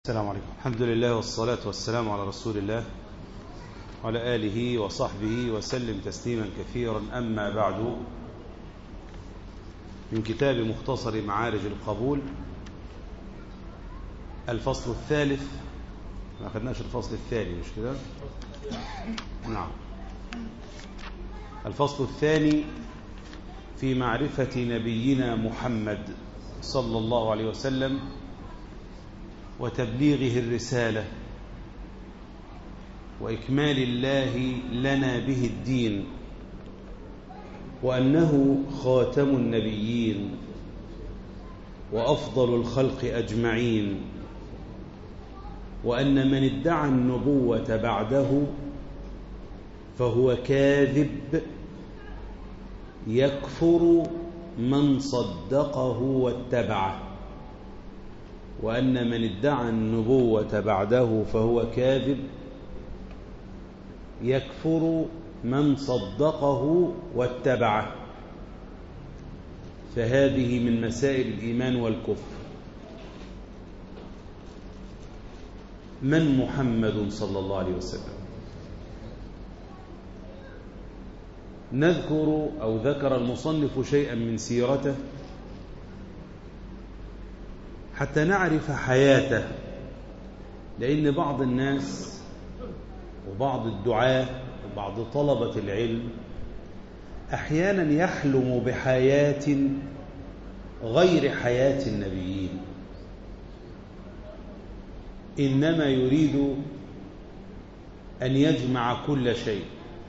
السلام عليكم. الحمد لله والصلاة والسلام على رسول الله وعلى آله وصحبه وسلم تسليما كثيرا. أما بعد، من كتاب مختصر معارج القبول، الفصل الثالث. ما أخذناش الفصل الثاني، مش كده؟ نعم. الفصل الثاني في معرفة نبينا محمد صلى الله عليه وسلم وتبليغه الرسالة وإكمال الله لنا به الدين، وأنه خاتم النبيين وأفضل الخلق أجمعين، وأن من ادعى النبوة بعده فهو كاذب يكفر من صدقه واتبعه، وأن من ادعى النبوة بعده فهو كاذب يكفر من صدقه واتبعه. فهذه من مسائل الإيمان والكفر. من محمد صلى الله عليه وسلم؟ نذكر أو ذكر المصنف شيئا من سيرته حتى نعرف حياته، لأن بعض الناس وبعض الدعاة وبعض طلبة العلم أحيانا يحلم بحياة غير حياة النبيين، إنما يريد أن يجمع كل شيء،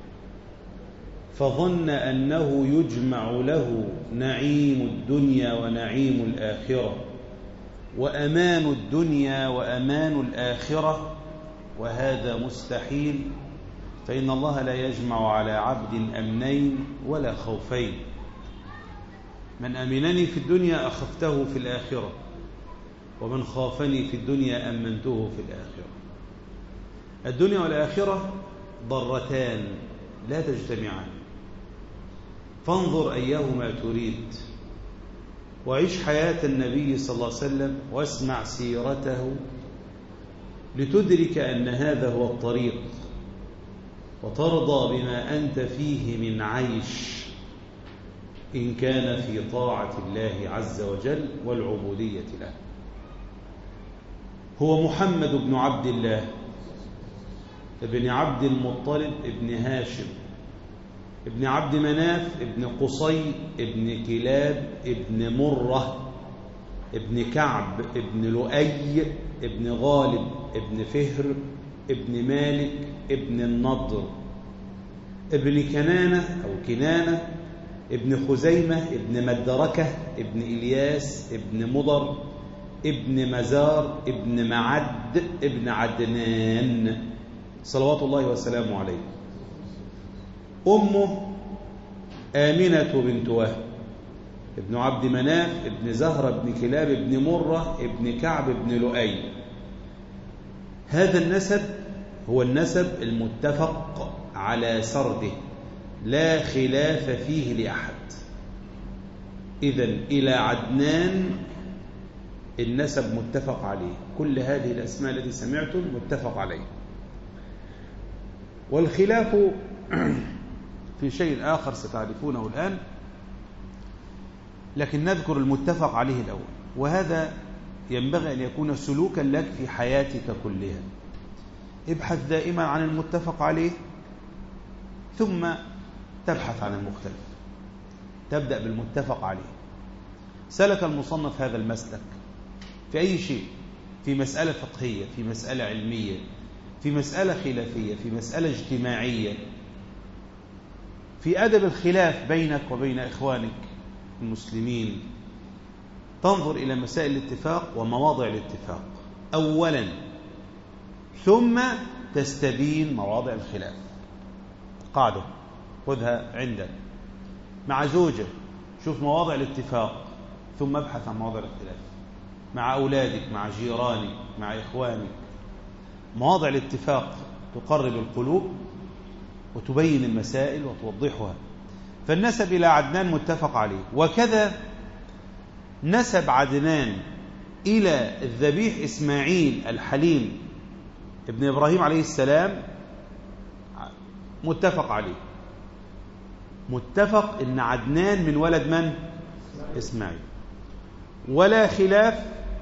فظن أنه يجمع له نعيم الدنيا ونعيم الآخرة وأمان الدنيا وأمان الآخرة، وهذا مستحيل، فإن الله لا يجمع على عبد أمنين ولا خوفين. من أمنني في الدنيا أخفته في الآخرة، ومن خافني في الدنيا أمنته في الآخرة. الدنيا والآخرة ضرتان لا تجتمعان، فانظر أيهما تريد، وعيش حياة النبي صلى الله عليه وسلم واسمع سيرته لتدرك أن هذا هو الطريق، وترضى بما أنت فيه من عيش، إن كان في طاعة الله عز وجل والعبودية له. هو محمد بن عبد الله ابن عبد المطلب ابن هاشم ابن عبد مناف ابن قصي ابن كلاب ابن مرة ابن كعب ابن لؤي ابن غالب ابن فهر ابن مالك ابن النضر ابن كنانة أو كنانة ابن خزيمة ابن مدركة ابن إلياس ابن مضر ابن مزار ابن معد ابن عدنان صلوات الله وسلامه عليه. أمه آمنة بنت وهب ابن عبد مناف ابن زهرة ابن كلاب ابن مرة ابن كعب ابن لؤي. هذا النسب هو النسب المتفق على سرده، لا خلاف فيه لأحد. إذن إلى عدنان النسب متفق عليه، كل هذه الأسماء التي سمعتم متفق عليه. والخلاف في شيء آخر ستعرفونه الآن، لكن نذكر المتفق عليه الأول، وهذا ينبغي أن يكون سلوكا لك في حياتك كلها. ابحث دائما عن المتفق عليه ثم تبحث عن المختلف، تبدأ بالمتفق عليه. سلك المصنف هذا المسلك في أي شيء، في مسألة فقهية، في مسألة علمية، في مسألة خلافية، في مسألة اجتماعية، في أدب الخلاف بينك وبين إخوانك المسلمين. تنظر إلى مسائل الاتفاق ومواضع الاتفاق أولا، ثم تستبين مواضع الخلاف. قاعدة خذها عندك مع زوجة، شوف مواضع الاتفاق ثم ابحث عن مواضع الاختلاف. مع أولادك، مع جيرانك، مع إخوانك، مواضع الاتفاق تقرب القلوب وتبين المسائل وتوضحها. فالنسب إلى عدنان متفق عليه، وكذا نسب عدنان إلى الذبيح إسماعيل الحليم ابن إبراهيم عليه السلام متفق عليه، متفق إن عدنان من ولد من؟ إسماعيل. ولا خلاف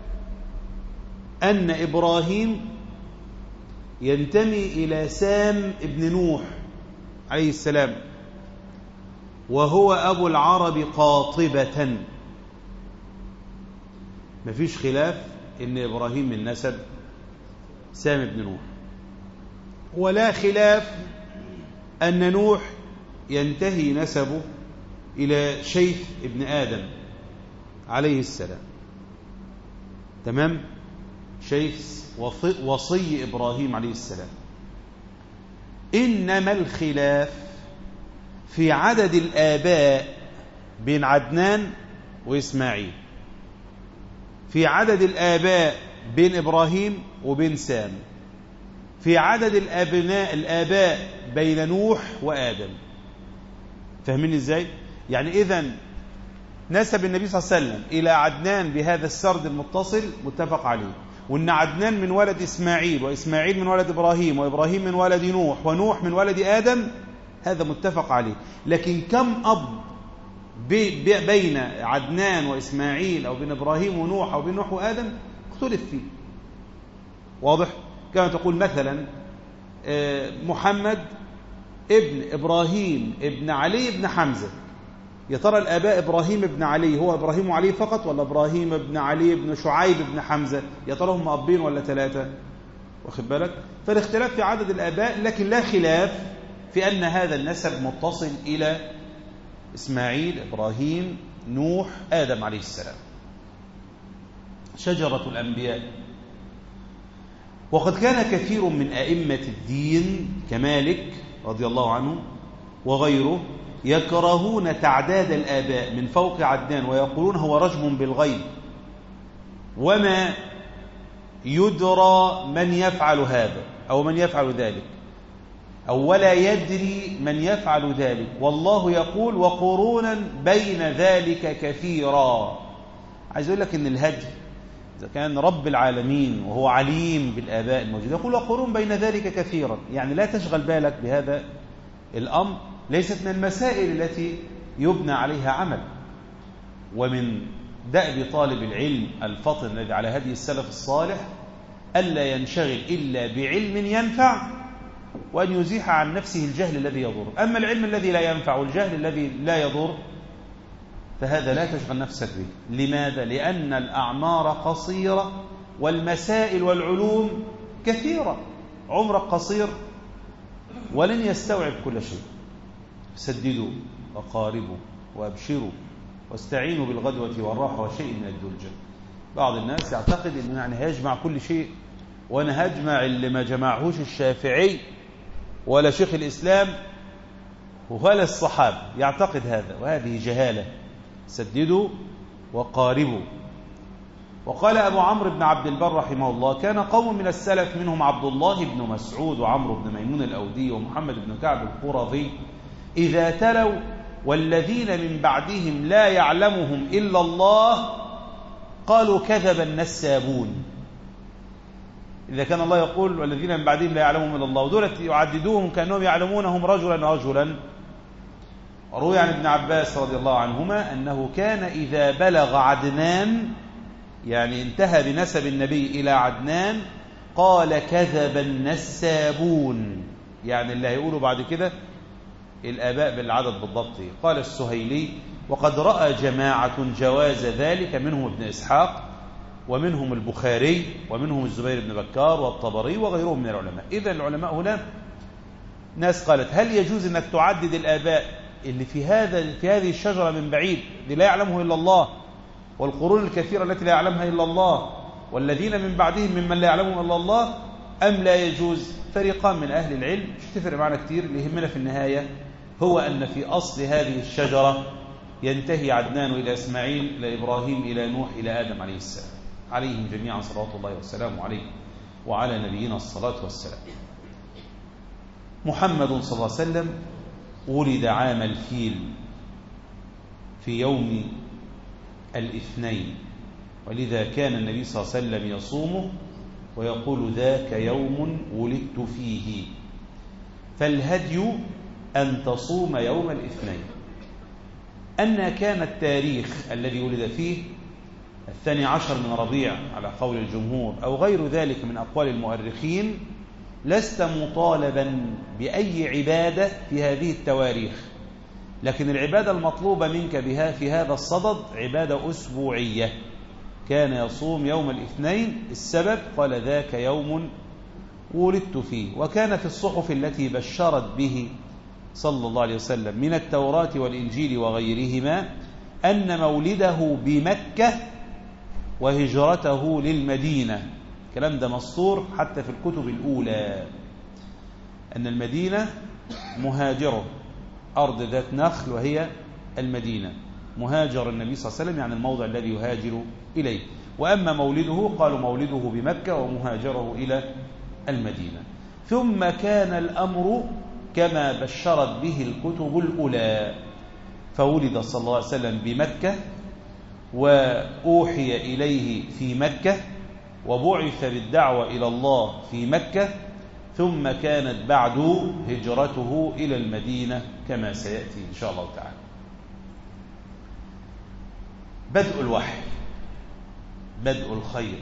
أن إبراهيم ينتمي إلى سام ابن نوح عليه السلام، وهو أبو العرب قاطبة. مفيش خلاف إن إبراهيم من نسب سام ابن نوح. ولا خلاف أن نوح ينتهي نسبه إلى شيخ ابن آدم عليه السلام. تمام؟ شيخ وصي إبراهيم عليه السلام. إنما الخلاف في عدد الآباء بين عدنان وإسماعيل، في عدد الآباء بين إبراهيم وبين سام، في عدد الآباء بين نوح وآدم. فاهمين إزاي؟ يعني إذن نسب النبي صلى الله عليه وسلم إلى عدنان بهذا السرد المتصل متفق عليه، وإن عدنان من ولد إسماعيل، وإسماعيل من ولد إبراهيم، وإبراهيم من ولد نوح، ونوح من ولد آدم، هذا متفق عليه. لكن كم أب بين عدنان وإسماعيل أو بين إبراهيم ونوح أو بين نوح وآدم اختلف فيه. واضح؟ كما تقول مثلا محمد ابن إبراهيم ابن علي ابن حمزة، يا ترى الآباء إبراهيم ابن علي هو إبراهيم وعلي فقط، ولا إبراهيم ابن علي ابن شعيب ابن حمزة؟ يا ترى هم أبين ولا ثلاثة؟ واخد بالك؟ فالاختلاف في عدد الآباء، لكن لا خلاف في أن هذا النسب متصل إلى إسماعيل، إبراهيم، نوح، آدم عليه السلام. شجرة الأنبياء. وقد كان كثير من أئمة الدين كمالك رضي الله عنه وغيره يكرهون تعداد الآباء من فوق عدنان، ويقولون هو رجم بالغيب، وما يدرى من يفعل هذا أو من يفعل ذلك، أو ولا يدري من يفعل ذلك، والله يقول وقرونا بين ذلك كثيرا. عايز أقول لك إن الهجر إذا كان رب العالمين وهو عليم بالآباء الموجودين يقول وقرون بين ذلك كثيرا، يعني لا تشغل بالك بهذا الأمر، ليست من المسائل التي يبنى عليها عمل. ومن دأب طالب العلم الفطن الذي على هدي السلف الصالح ألا ينشغل إلا بعلم ينفع، وأن يزيح عن نفسه الجهل الذي يضر. أما العلم الذي لا ينفع والجهل الذي لا يضر فهذا لا تشغل نفسك به. لماذا؟ لأن الأعمار قصيرة والمسائل والعلوم كثيرة. عمرك قصير ولن يستوعب كل شيء. سددوا وقاربوا وابشروا واستعينوا بالغدوة والراحة وشيء من الدلجة. بعض الناس يعتقد أنه يعني هيجمع كل شيء، وأنا هجمع اللي ما جمعهوش الشافعي ولا شيخ الإسلام ولا الصحابة، يعتقد هذا، وهذه جهالة. سددوا وقاربوا. وقال أبو عمرو بن عبد البر رحمه الله كان قوم من السلف منهم عبد الله بن مسعود وعمرو بن ميمون الأودي ومحمد بن كعب القرظي إذا تلوا والذين من بعدهم لا يعلمهم إلا الله قالوا كذب النسابون. إذا كان الله يقول والذين من بعدهم لا يعلمهم إلا الله، ودولة يعددوهم كأنهم يعلمونهم رجلا رجلا. روي عن ابن عباس رضي الله عنهما أنه كان إذا بلغ عدنان، يعني انتهى بنسب النبي إلى عدنان، قال كذب النسابون، يعني اللي هيقولوا بعد كده الآباء بالعدد بالضبط. قال السهيلي وقد رأى جماعة جواز ذلك، منهم ابن إسحاق ومنهم البخاري ومنهم الزبير بن بكار والطبري وغيرهم من العلماء. إذن العلماء هنا ناس قالت هل يجوز أنك تعدد الآباء اللي في هذه الشجرة من بعيد اللي لا يعلمه إلا الله، والقرون الكثيرة التي لا يعلمها إلا الله، والذين من بعدهم ممن لا يعلمهم إلا الله، أم لا يجوز؟ فريقان من أهل العلم، مش تفرق معنا كتير. اللي يهمنا في النهاية هو أن في أصل هذه الشجرة ينتهي عدنان إلى إسماعيل إلى إبراهيم إلى نوح إلى آدم عليه السلام، عليهم جميعا صلوات الله والسلام عليه وعلى نبينا الصلاة والسلام. محمد صلى الله عليه وسلم ولد عام الفيل في يوم الاثنين ولذا كان النبي صلى الله عليه وسلم يصومه ويقول ذاك يوم ولدت فيه. فالهدي أن تصوم يوم الاثنين. أن كان التاريخ الذي ولد فيه 12 من ربيع على قول الجمهور أو غير ذلك من أقوال المؤرخين، لست مطالبا بأي عبادة في هذه التواريخ، لكن العبادة المطلوبة منك بها في هذا الصدد عبادة أسبوعية. كان يصوم يوم الاثنين، السبب قال ذاك يوم ولدت فيه. وكان في الصحف التي بشرت به صلى الله عليه وسلم من التوراة والإنجيل وغيرهما أن مولده بمكة وهجرته للمدينة. الكلام ده مسطور حتى في الكتب الأولى، أن المدينة مهاجره، أرض ذات نخل وهي المدينة، مهاجر النبي صلى الله عليه وسلم يعني الموضع الذي يهاجر إليه. وأما مولده قالوا مولده بمكة ومهاجره إلى المدينة. ثم كان الأمر كما بشرت به الكتب الأولى، فولد صلى الله عليه وسلم بمكة وأوحي إليه في مكة وبعث بالدعوة إلى الله في مكة، ثم كانت بعد هجرته إلى المدينة كما سيأتي إن شاء الله تعالى. بدء الوحي، بدء الخير،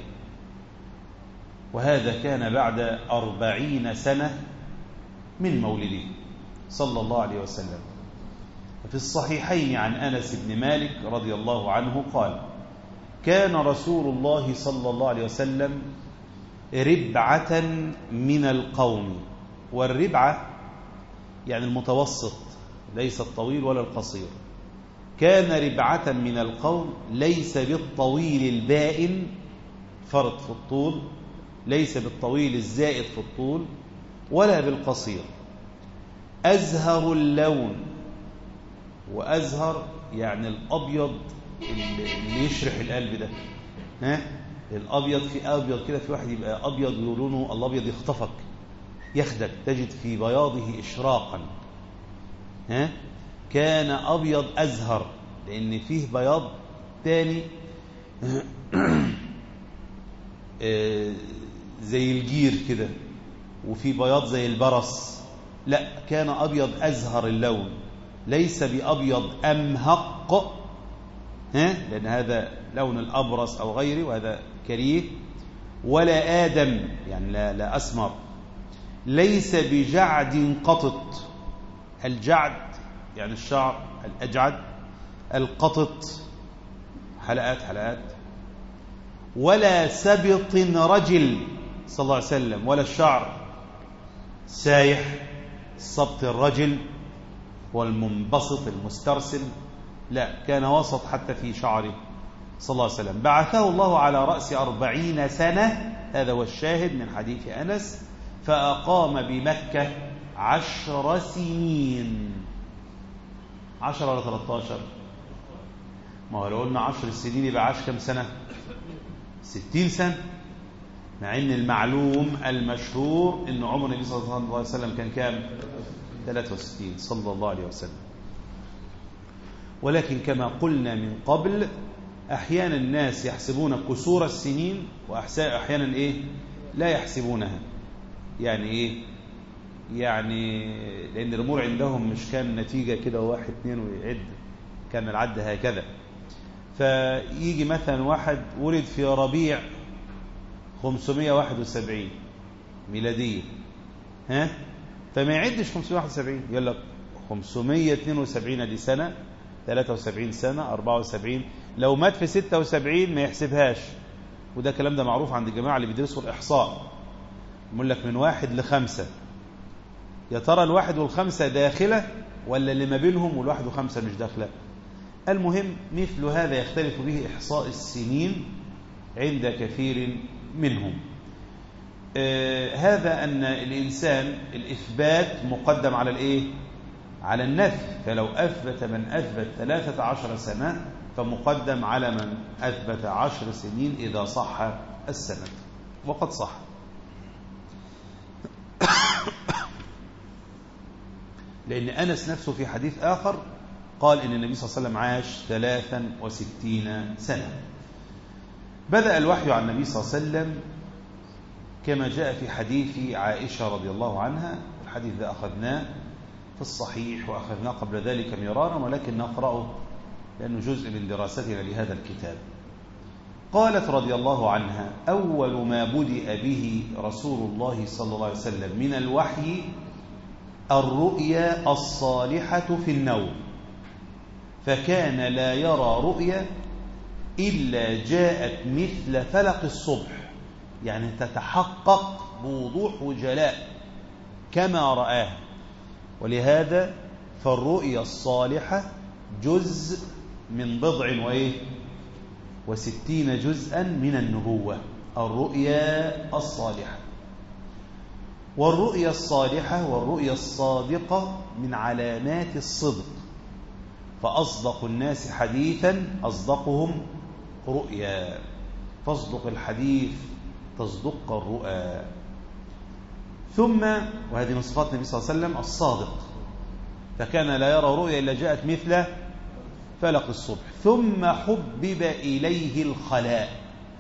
وهذا كان بعد 40 سنة من مولده صلى الله عليه وسلم. في الصحيحين عن أنس بن مالك رضي الله عنه قال: كان رسول الله صلى الله عليه وسلم ربعة من القوم. والربعة يعني المتوسط، ليس الطويل ولا القصير. كان ربعة من القوم، ليس بالطويل البائن فرط في الطول، ليس بالطويل الزائد في الطول، ولا بالقصير. أزهر اللون، وأزهر يعني الأبيض اللي يشرح القلب ده. الأبيض، في أبيض كده، في واحد يبقى أبيض ولونه الأبيض يخطفك يخدك، تجد في بياضه إشراقا. كان أبيض أزهر، لأن فيه بياض تاني زي الجير كده، وفي بياض زي البرص. لا، كان أبيض أزهر اللون، ليس بأبيض أمهق، لأن هذا لون الأبرص أو غيره وهذا كريه، ولا آدم يعني لا أسمر. ليس بجعد قطط، الجعد يعني الشعر الأجعد، القطط حلقات. ولا سبط رجل صلى الله عليه وسلم، ولا الشعر سايح، سبط الرجل والمنبسط المسترسل، لا، كان وسط حتى في شعره صلى الله عليه وسلم. بعثه الله على رأس 40 سنة، هذا هو الشاهد من حديث أنس، فأقام بمكة 10 سنين. 10 ولا 13؟ ما هو لو قلنا 10 سنين يبقى عاش كم سنة؟ 60 سنة. مع ان المعلوم المشهور ان عمر النبي صلى الله عليه وسلم كان كام؟ 63 صلى الله عليه وسلم. ولكن كما قلنا من قبل، احيانا الناس يحسبون كسور السنين، واحيانا لا يحسبونها. يعني يعني لان الامور عندهم مش كان نتيجه كده 1 2 ويعد، كان العد هكذا. فيجي مثلا واحد ولد في ربيع 571 ميلادية، فما يعدش 571، يقول لك 572 دي سنة، 73 سنة، 74. لو مات في 76 ما يحسبهاش. وده كلام ده معروف عند الجماعة اللي بيدرسوا الإحصاء، يقول لك من 1 ل5. يا ترى 1 وال5 داخلة ولا اللي ما بينهم وال1 و5 مش داخلة؟ المهم مثل هذا يختلف به إحصاء السنين عند كثير منهم. هذا أن الإنسان الإثبات مقدم على على النفي. فلو أثبت من أثبت 13 سنة فمقدم على من أثبت 10 سنين إذا صح السند، وقد صح. لأن أنس نفسه في حديث آخر قال إن النبي صلى الله عليه وسلم عاش 63 سنة. بدأ الوحي عن النبي صلى الله عليه وسلم كما جاء في حديث عائشة رضي الله عنها. الحديث ده أخذناه في الصحيح وأخذناه قبل ذلك مرارا، ولكن نقرأه لأنه جزء من دراستنا لهذا الكتاب. قالت رضي الله عنها: أول ما بدأ به رسول الله صلى الله عليه وسلم من الوحي الرؤيا الصالحة في النوم، فكان لا يرى رؤيا إلا جاءت مثل فلق الصبح، يعني تتحقق بوضوح وجلاء كما رآها. ولهذا فالرؤيا الصالحة جزء من 60 جزءا من النبوة، الرؤيا الصالحة. والرؤيا الصالحة والرؤيا الصادقة من علامات الصدق، فأصدق الناس حديثا أصدقهم رؤيا، فاصدق الحديث تصدق الرؤى. ثم وهذه من صفات النبي صلى الله عليه وسلم الصادق، فكان لا يرى رؤيا إلا جاءت مثل فلق الصبح. ثم حبب إليه الخلاء،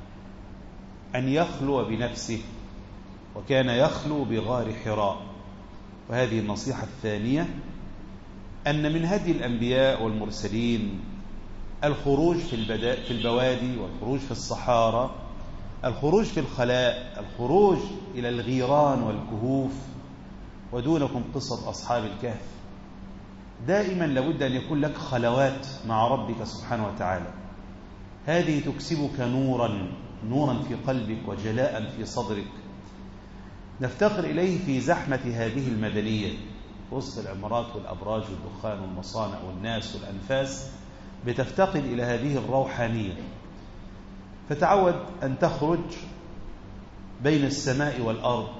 أن يخلو بنفسه، وكان يخلو بغار حراء. وهذه النصيحة الثانية، أن من هدي الأنبياء والمرسلين الخروج في البوادي، والخروج في الصحارى، الخروج في الخلاء، الخروج إلى الغيران والكهوف. ودونكم قصة أصحاب الكهف. دائما لابد أن يكون لك خلوات مع ربك سبحانه وتعالى، هذه تكسبك نورا في قلبك وجلاء في صدرك، نفتقر إليه في زحمة هذه المدنية، وسط العمارات والأبراج والدخان والمصانع والناس والأنفاس، بتفتقد إلى هذه الروحانية. فتعود أن تخرج بين السماء والأرض،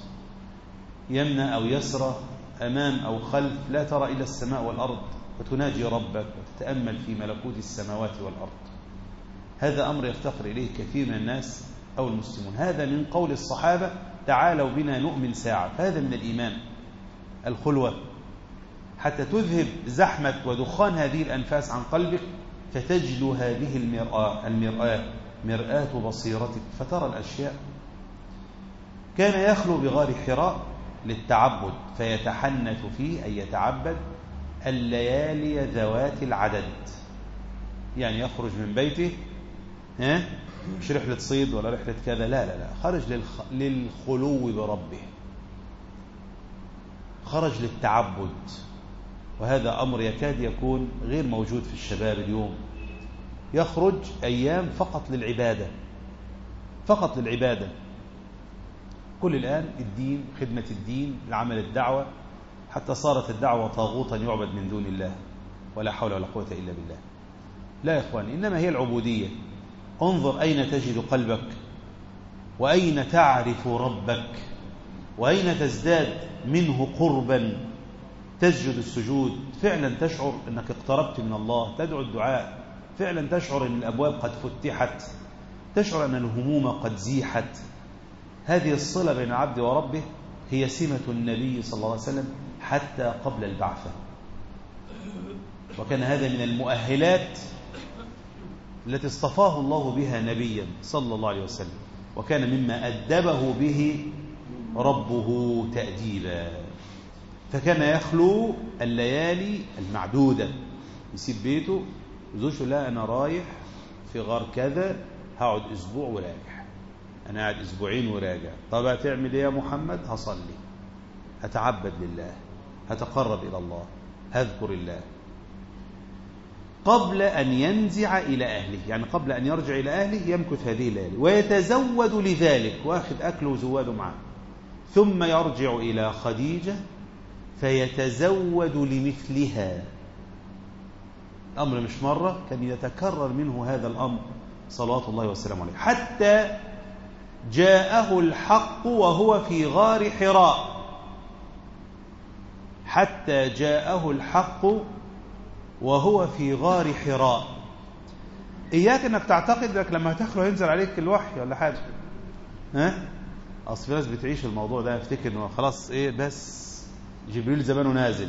يمنى أو يسرى، أمام أو خلف، لا ترى إلا السماء والأرض، وتناجي ربك وتتأمل في ملكوت السماوات والأرض. هذا أمر يفتقر إليه كثير من الناس أو المسلمون. هذا من قول الصحابة: تعالوا بنا نؤمن ساعة. هذا من الإيمان، الخلوة، حتى تذهب زحمة ودخان هذه الأنفاس عن قلبك، فتجلو هذه المرآة مرآة بصيرتك، فترى الأشياء. كان يخلو بغار حراء للتعبد، فيتحنث فيه، أي يتعبد الليالي ذوات العدد. يعني يخرج من بيته، مش رحلة صيد ولا رحلة كذا، لا، خرج للخلو بربه، خرج للتعبد. وهذا أمر يكاد يكون غير موجود في الشباب اليوم. يخرج أيام فقط للعبادة، فقط للعبادة. كل الآن الدين، خدمة الدين، العمل، الدعوة، حتى صارت الدعوة طاغوتا يعبد من دون الله، ولا حول ولا قوة إلا بالله. لا يا إخواني، إنما هي العبودية. انظر أين تجد قلبك، وأين تعرف ربك، وأين تزداد منه قربا. تسجد السجود، فعلا تشعر أنك اقتربت من الله، تدعو الدعاء، فعلا تشعر أن الأبواب قد فتحت، تشعر أن الهموم قد زيحت. هذه الصلة بين العبد وربه هي سمة النبي صلى الله عليه وسلم حتى قبل البعثة، وكان هذا من المؤهلات التي اصطفاه الله بها نبيا صلى الله عليه وسلم، وكان مما أدبه به ربه تأديبا. فكان يخلو الليالي المعدودة، يسيب بيته، وزوجته: لا أنا رايح في غار كذا، هقعد أسبوع وراجع. أنا قاعد أسبوعين وراجع. طب هتعمل إيه يا محمد؟ هصلي، هتعبد لله، هتقرب إلى الله، هذكر الله، قبل أن ينزع إلى أهله، يعني قبل أن يرجع إلى أهله يمكث هذه الليالي، ويتزود لذلك، وأخذ أكله وزواده معه. ثم يرجع إلى خديجة فيتزود لمثلها. أمر مش مرة، كان يتكرر منه هذا الأمر صلوات الله وسلامه عليه، حتى جاءه الحق وهو في غار حراء. حتى جاءه الحق وهو في غار حراء. إياك أنك تعتقد لك لما هتخلو ينزل عليك الوحي ولا حاجة. أصل في ناس بتعيش الموضوع ده، يفتكر أنه خلاص بس جبريل زمانه نازل.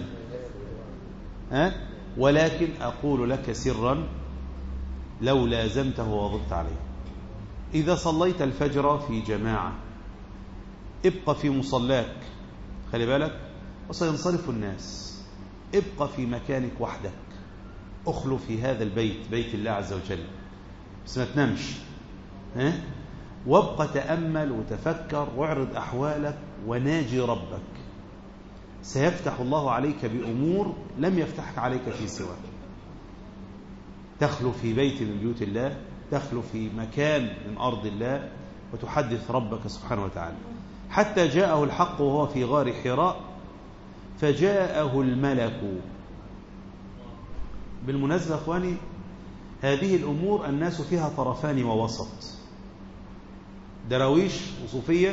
ولكن أقول لك سرا، لو لازمته وظبت عليه إذا صليت الفجر في جماعة ابقى في مصلاك، خلي بالك، وسينصرف الناس، ابقى في مكانك وحدك، اخلو في هذا البيت، بيت الله عز وجل، بس ما تنامش، وابقى تأمل وتفكر واعرض أحوالك وناجي ربك، سيفتح الله عليك بأمور لم يفتحك عليك في سواه. تخلو في بيت من بيوت الله، تخلو في مكان من أرض الله، وتحدث ربك سبحانه وتعالى. حتى جاءه الحق وهو في غار حراء فجاءه الملك. بالمناسبة أخواني، هذه الأمور الناس فيها طرفان ووسط، درويش وصوفية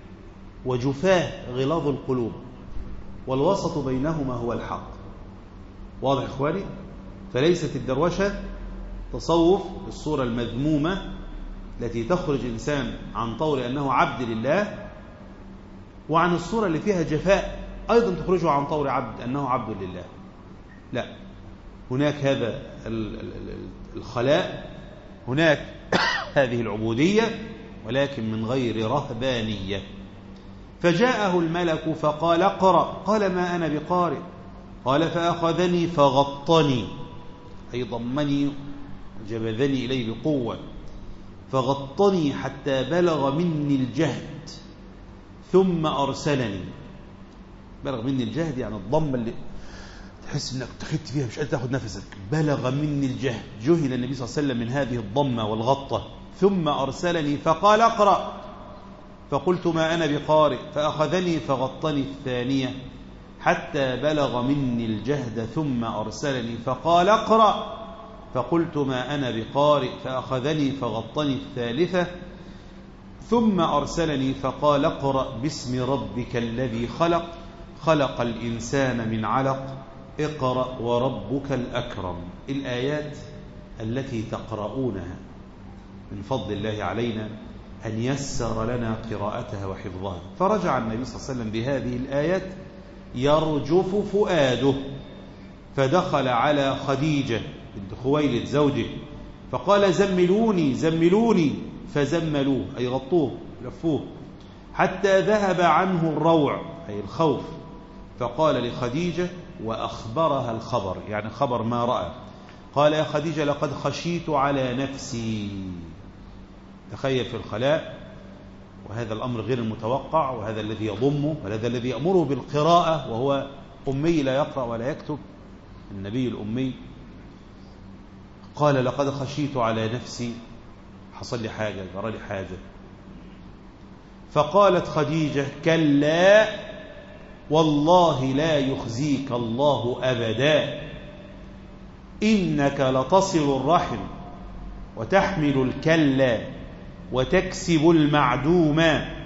وجفاه غلاظ القلوب، والوسط بينهما هو الحق. واضح أخواني؟ فليست الدروشة تصوف بالصورة المذمومة التي تخرج إنسان عن طور أنه عبد لله، وعن الصورة اللي فيها جفاء أيضا تخرجه عن طور عبد أنه عبد لله. لا، هناك هذا الخلاء، هناك هذه العبودية، ولكن من غير رهبانية. فجاءه الملك فقال اقرأ، قال ما أنا بقارئ، قال فأخذني فغطني، أي ضمني وجبذني إليه بقوة، فغطني حتى بلغ مني الجهد ثم أرسلني. بلغ مني الجهد يعني الضمة اللي تحس انك تخدت فيها مش قادر تاخد نفسك. بلغ مني الجهد، جهل النبي صلى الله عليه وسلم من هذه الضمة والغطة. ثم أرسلني فقال اقرأ، فقلت ما أنا بقارئ، فأخذني فغطني الثانية حتى بلغ مني الجهد ثم أرسلني فقال اقرأ، فقلت ما أنا بقارئ، فأخذني فغطني الثالثة ثم أرسلني فقال اقرأ باسم ربك الذي خلق، خلق الإنسان من علق، اقرأ وربك الأكرم. الآيات التي تقرؤونها من فضل الله علينا أن يسر لنا قراءتها وحفظها. فرجع النبي صلى الله عليه وسلم بهذه الآيات يرجف فؤاده، فدخل على خديجة بنت خويلد زوجه فقال زملوني زملوني، فزملوه أي غطوه لفوه حتى ذهب عنه الروع أي الخوف. فقال لخديجة وأخبرها الخبر، يعني خبر ما رأى، قال يا خديجة لقد خشيت على نفسي. تخيل في الخلاء، وهذا الأمر غير المتوقع، وهذا الذي يضمه، وهذا الذي يأمره بالقراءة وهو أمي لا يقرأ ولا يكتب، النبي الأمي. قال لقد خشيت على نفسي، حصل لي حاجة، جرى لي حاجة. فقالت خديجة كلا والله لا يخزيك الله أبدا، إنك لتصل الرحم وتحمل الكلا وتكسب المعدوم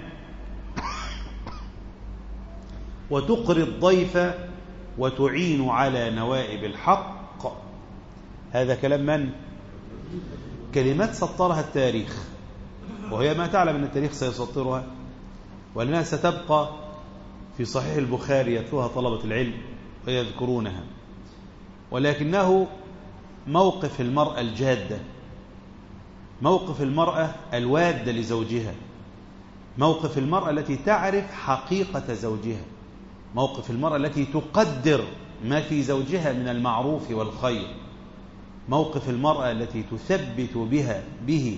وتقري الضيف وتعين على نوائب الحق. هذا كلام من؟ كلمات سطرها التاريخ، وهي ما تعلم أن التاريخ سيسطرها، وأنها ستبقى في صحيح البخاري يتلوها طلبة العلم ويذكرونها، ولكنه موقف المرأة الجادة، موقف المرأة الوادة لزوجها، موقف المرأة التي تعرف حقيقة زوجها، موقف المرأة التي تقدر ما في زوجها من المعروف والخير، موقف المرأة التي تثبت به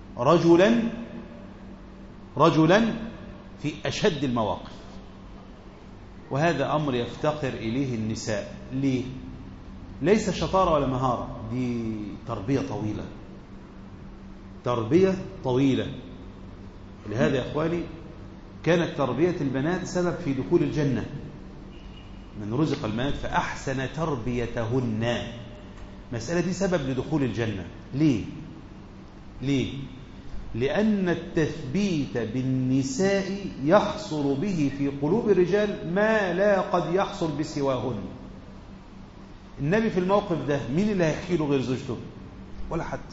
رجلا في أشد المواقف. وهذا أمر يفتقر إليه النساء. ليه؟ ليس شطارة ولا مهارة، دي تربية طويلة. لهذا يا أخواني كانت تربية البنات سبب في دخول الجنة. من رزق البنات فأحسن تربيتهن، مسألة دي سبب لدخول الجنة. ليه؟ لأن التثبيت بالنساء يحصل به في قلوب الرجال ما لا قد يحصل بسواهن. النبي في الموقف ده مين اللي هيحكي له غير زوجته؟ ولا حد.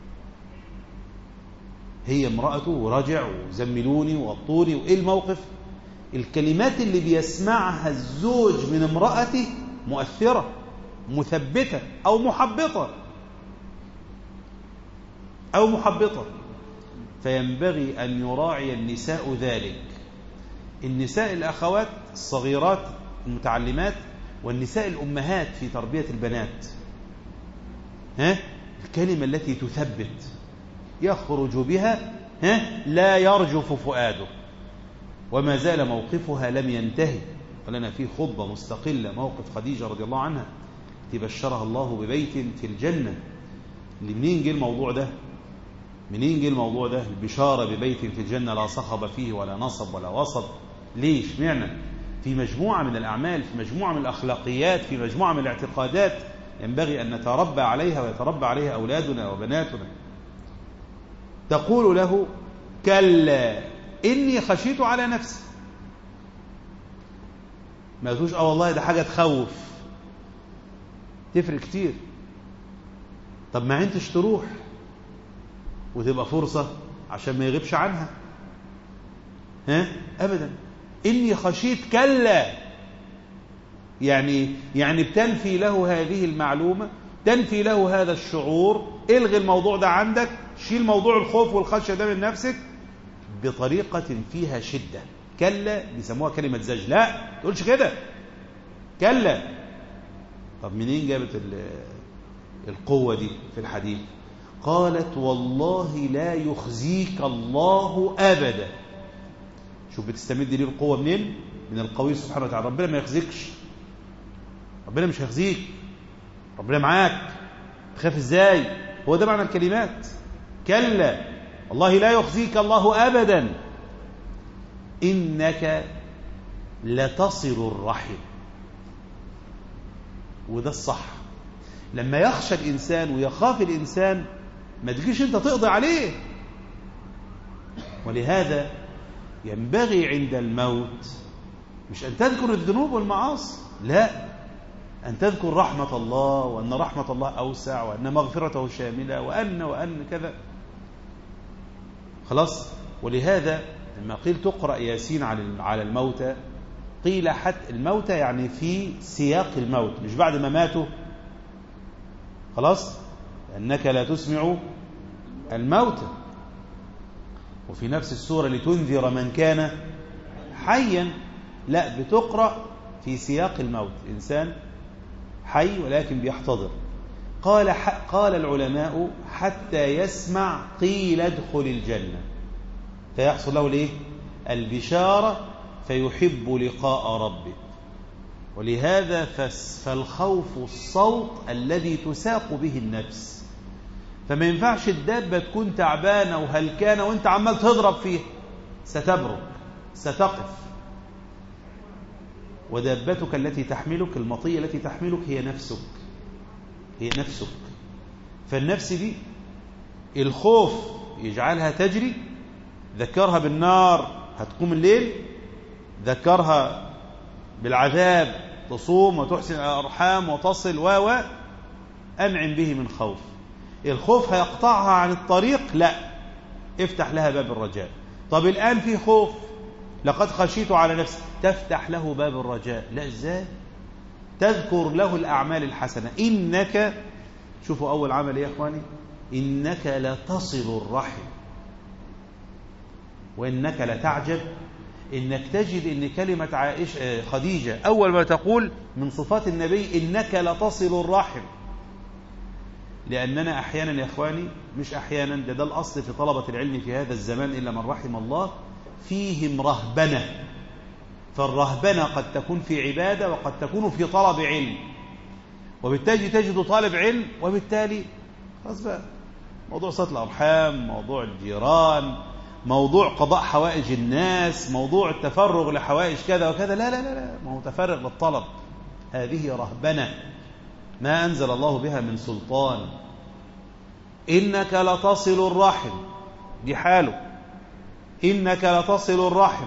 هي امرأته ورجع وزملوني وغطوني. وإيه الموقف؟ الكلمات اللي بيسمعها الزوج من امرأته مؤثرة مثبتة أو محبطة. فينبغي أن يراعي النساء ذلك. النساء الأخوات الصغيرات المتعلمات، والنساء الأمهات في تربية البنات، الكلمة التي تثبت يخرج بها لا يرجف فؤاده. وما زال موقفها لم ينتهي، ولنا فيه خطبة مستقلة موقف خديجة رضي الله عنها تبشرها الله ببيت في الجنة. منين جه الموضوع ده؟ منين جه الموضوع ده؟ البشارة ببيت في الجنة لا صخب فيه ولا نصب ولا وصب. ليش؟ معنى في مجموعة من الأعمال، في مجموعة من الأخلاقيات، في مجموعة من الاعتقادات ينبغي أن نتربى عليها ويتربى عليها أولادنا وبناتنا. تقول له: كلا إني خشيت على نفسي. ما تقولش والله ده حاجة تخوف، تفرق كتير. طب ما انتش تروح وتبقى فرصة عشان ما يغيبش عنها. أبدا. إني خشيت، كلا، يعني بتنفي له هذه المعلومة، تنفي له هذا الشعور. الغي الموضوع ده عندك، شيل موضوع الخوف والخشية ده من نفسك بطريقة فيها شدة. كلا بيسموها كلمة زج، لا تقولش كده، كلا. طب منين جابت القوة دي في الحديث؟ قالت: والله لا يخزيك الله أبدا. شوف بتستمد ليه القوة منين؟ من القوي سبحانه وتعالى. ربنا ما يخزيكش، ربنا مش هيخزيك، ربنا معاك. تخاف ازاي؟ هو ده معنى الكلمات. كلا والله لا يخزيك الله أبدا إنك لتصل الرحم. وده الصح. لما يخشى الإنسان ويخاف الإنسان ما تجيش أنت تقضي عليه. ولهذا ينبغي عند الموت مش أن تذكر الذنوب والمعاصي، لا، أن تذكر رحمة الله، وأن رحمة الله أوسع، وأن مغفرته شاملة، وأن كذا. خلاص. ولهذا لما قيل تقرأ ياسين على الموتى، قيل حتى الموتى يعني في سياق الموت، مش بعد ما ماتوا. خلاص. أنك لا تسمع الموتى. وفي نفس السورة لتنذر من كان حيا، لا، بتقرأ في سياق الموت، إنسان حي ولكن بيحتضر. قال العلماء حتى يسمع قيل ادخل الجنة، فيحصل له ليه؟ البشارة، فيحب لقاء ربه. ولهذا فالخوف الصوت الذي تساق به النفس. فما ينفعش الدابة تكون تعبانة وهلكانة وانت عمال تضرب فيها، ستبرك، ستقف. ودابتك التي تحملك، المطية التي تحملك هي نفسك، هي نفسك. فالنفس دي الخوف يجعلها تجري، ذكرها بالنار هتقوم الليل، ذكرها بالعذاب تصوم وتحسن الأرحام وتصل أنعم به من خوف. الخوف هيقطعها عن الطريق، لا، افتح لها باب الرجاء. طب الآن في خوف، لقد خشيت على نفسي، تفتح له باب الرجاء. لا، ازاي؟ تذكر له الأعمال الحسنة. إنك، شوفوا أول عمل يا إخواني، إنك لتصل الرحم. وإنك لتعجب إنك تجد إن كلمة خديجة أول ما تقول من صفات النبي إنك لتصل الرحم. لأننا أحيانا يا إخواني، مش أحيانا، ده الأصل في طلبة العلم في هذا الزمان إلا من رحم الله، فيهم رهبنة. فالرهبنة قد تكون في عبادة وقد تكون في طلب علم، وبالتالي تجد طالب علم، وبالتالي خلاص بقى موضوع صلة الأرحام، موضوع الجيران، موضوع قضاء حوائج الناس، موضوع التفرغ لحوائج كذا وكذا، لا لا لا، ما هو تفرغ للطلب. هذه رهبنة ما أنزل الله بها من سلطان. إنك لتصل الرحم، دي حاله، إنك لتصل الرحم.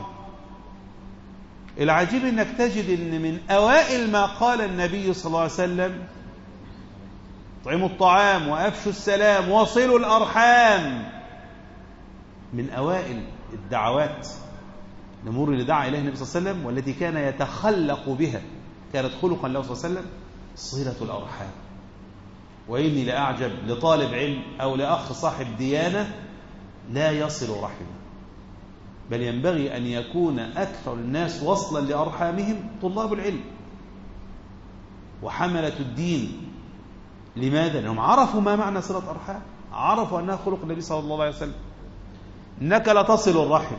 العجيب إنك تجد إن من أوائل ما قال النبي صلى الله عليه وسلم اطعموا الطعام وأفشوا السلام وصلوا الأرحام. من أوائل الدعوات الأمور اللي دعا إليها النبي صلى الله عليه وسلم والتي كان يتخلق بها، كانت خلقا له صلى الله عليه وسلم، صلة الأرحام. وإني لأعجب لطالب علم أو لأخ صاحب ديانة لا يصل رحمه، بل ينبغي أن يكون أكثر الناس وصلا لأرحامهم طلاب العلم وحملة الدين. لماذا؟ لأنهم عرفوا ما معنى صلة أرحام، عرفوا أنها خلق النبي صلى الله عليه وسلم. إنك لتصل الرحم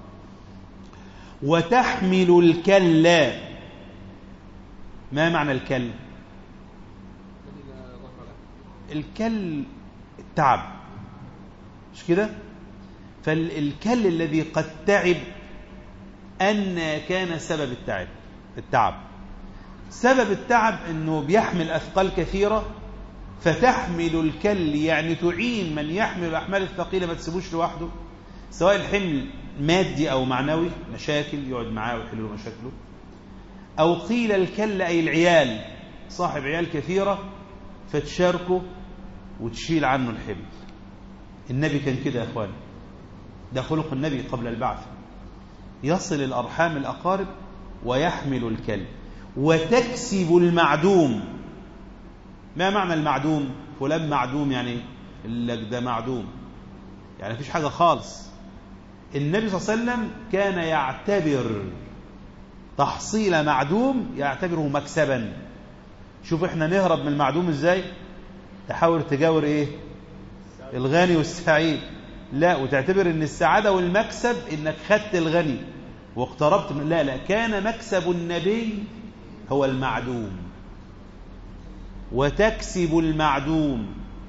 وتحمل الكل. ما معنى الكل؟ الكل التعب، مش كده؟ فالكل الذي قد تعب أن كان سبب التعب سبب التعب أنه بيحمل أثقال كثيرة، فتحمل الكل يعني تعين من يحمل الأحمال الثقيلة، ما تسيبوش لوحده، سواء الحمل مادي أو معنوي، مشاكل يقعد معاه ويحل له مشاكله، أو قيل الكل أي العيال، صاحب عيال كثيرة فتشاركه وتشيل عنه الحمل. النبي كان كده يا أخوان، ده خلق النبي قبل البعث، يصل الأرحام الأقارب ويحمل الكل وتكسب المعدوم. ما معنى المعدوم؟ فلان معدوم يعني لك ده معدوم، يعني مفيش حاجة خالص. النبي صلى الله عليه وسلم كان يعتبر تحصيل معدوم يعتبره مكسبا. شوف احنا نهرب من المعدوم ازاي، تحاول تجاور ايه؟ الغني والسعيد، لا، وتعتبر ان السعادة والمكسب انك خدت الغني واقتربت من، لا كان مكسب النبي هو المعدوم. وتكسب المعدوم،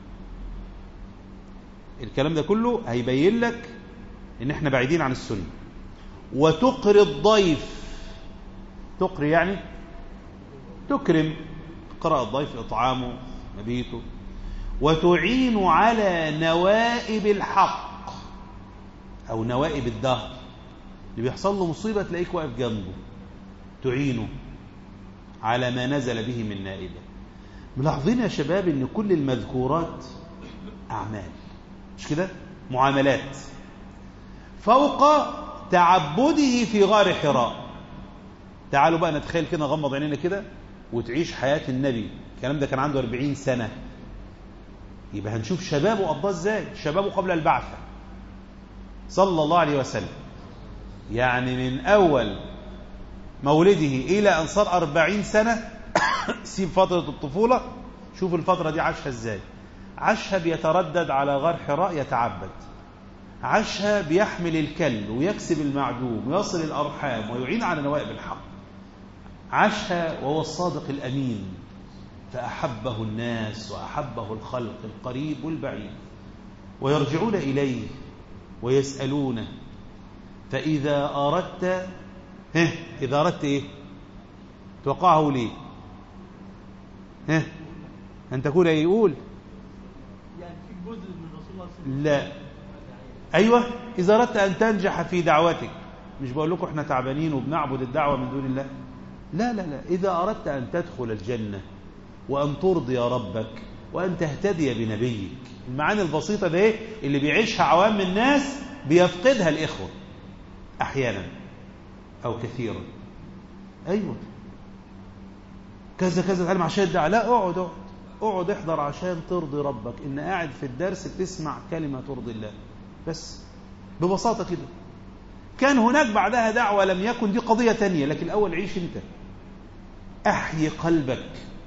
الكلام ده كله هيبين لك ان احنا بعيدين عن السنة. وتقري الضيف، تقري يعني تكرم، تقرأ الضيف إطعامه مبيته. وتعين على نوائب الحق أو نوائب الدهر، اللي بيحصل له مصيبة تلاقيك واقف جنبه تعينه على ما نزل به من نائبة. ملاحظين يا شباب ان كل المذكورات أعمال، مش كده؟ معاملات، فوق تعبده في غار حراء. تعالوا بقى نتخيل كده، نغمض عينينا كده وتعيش حياة النبي. الكلام ده كان عنده 40 سنة، يبقى هنشوف شبابه قضاه ازاي، شبابه قبل البعثة صلى الله عليه وسلم، يعني من أول مولده إلى أن صار 40 سنة. سيب فترة الطفولة، شوف الفترة دي عاشها ازاي. عاشها بيتردد على غار حراء يتعبد، عاشها بيحمل الكل ويكسب المعدوم ويصل الأرحام ويعين على نوائب الحق، عاشها وهو الصادق الأمين، فأحبه الناس وأحبه الخلق القريب والبعيد، ويرجعون إليه ويسألونه. فإذا أردت إذا أردت إيه؟ توقعه ليه؟ أن تكون يقول يعني في جزء من رسول الله صلى الله عليه وسلم. لا، أيوة، إذا أردت أن تنجح في دعوتك. مش بقول لكم إحنا تعبانين وبنعبد الدعوة من دون الله، لا لا لا، إذا أردت أن تدخل الجنة وأن ترضي ربك وأن تهتدي بنبيك. المعاني البسيطة ده اللي بيعيشها عوام الناس بيفقدها الإخوة أحيانا أو كثيرا. أيوة، كذا كذا تعلم عشان الدعوة، لا، اقعد احضر عشان ترضي ربك. إن قاعد في الدرس بتسمع كلمة ترضي الله بس، ببساطة كده. كان هناك بعدها دعوة لم يكن، دي قضية تانية، لكن الأول عيش أنت، أحيي قلبك.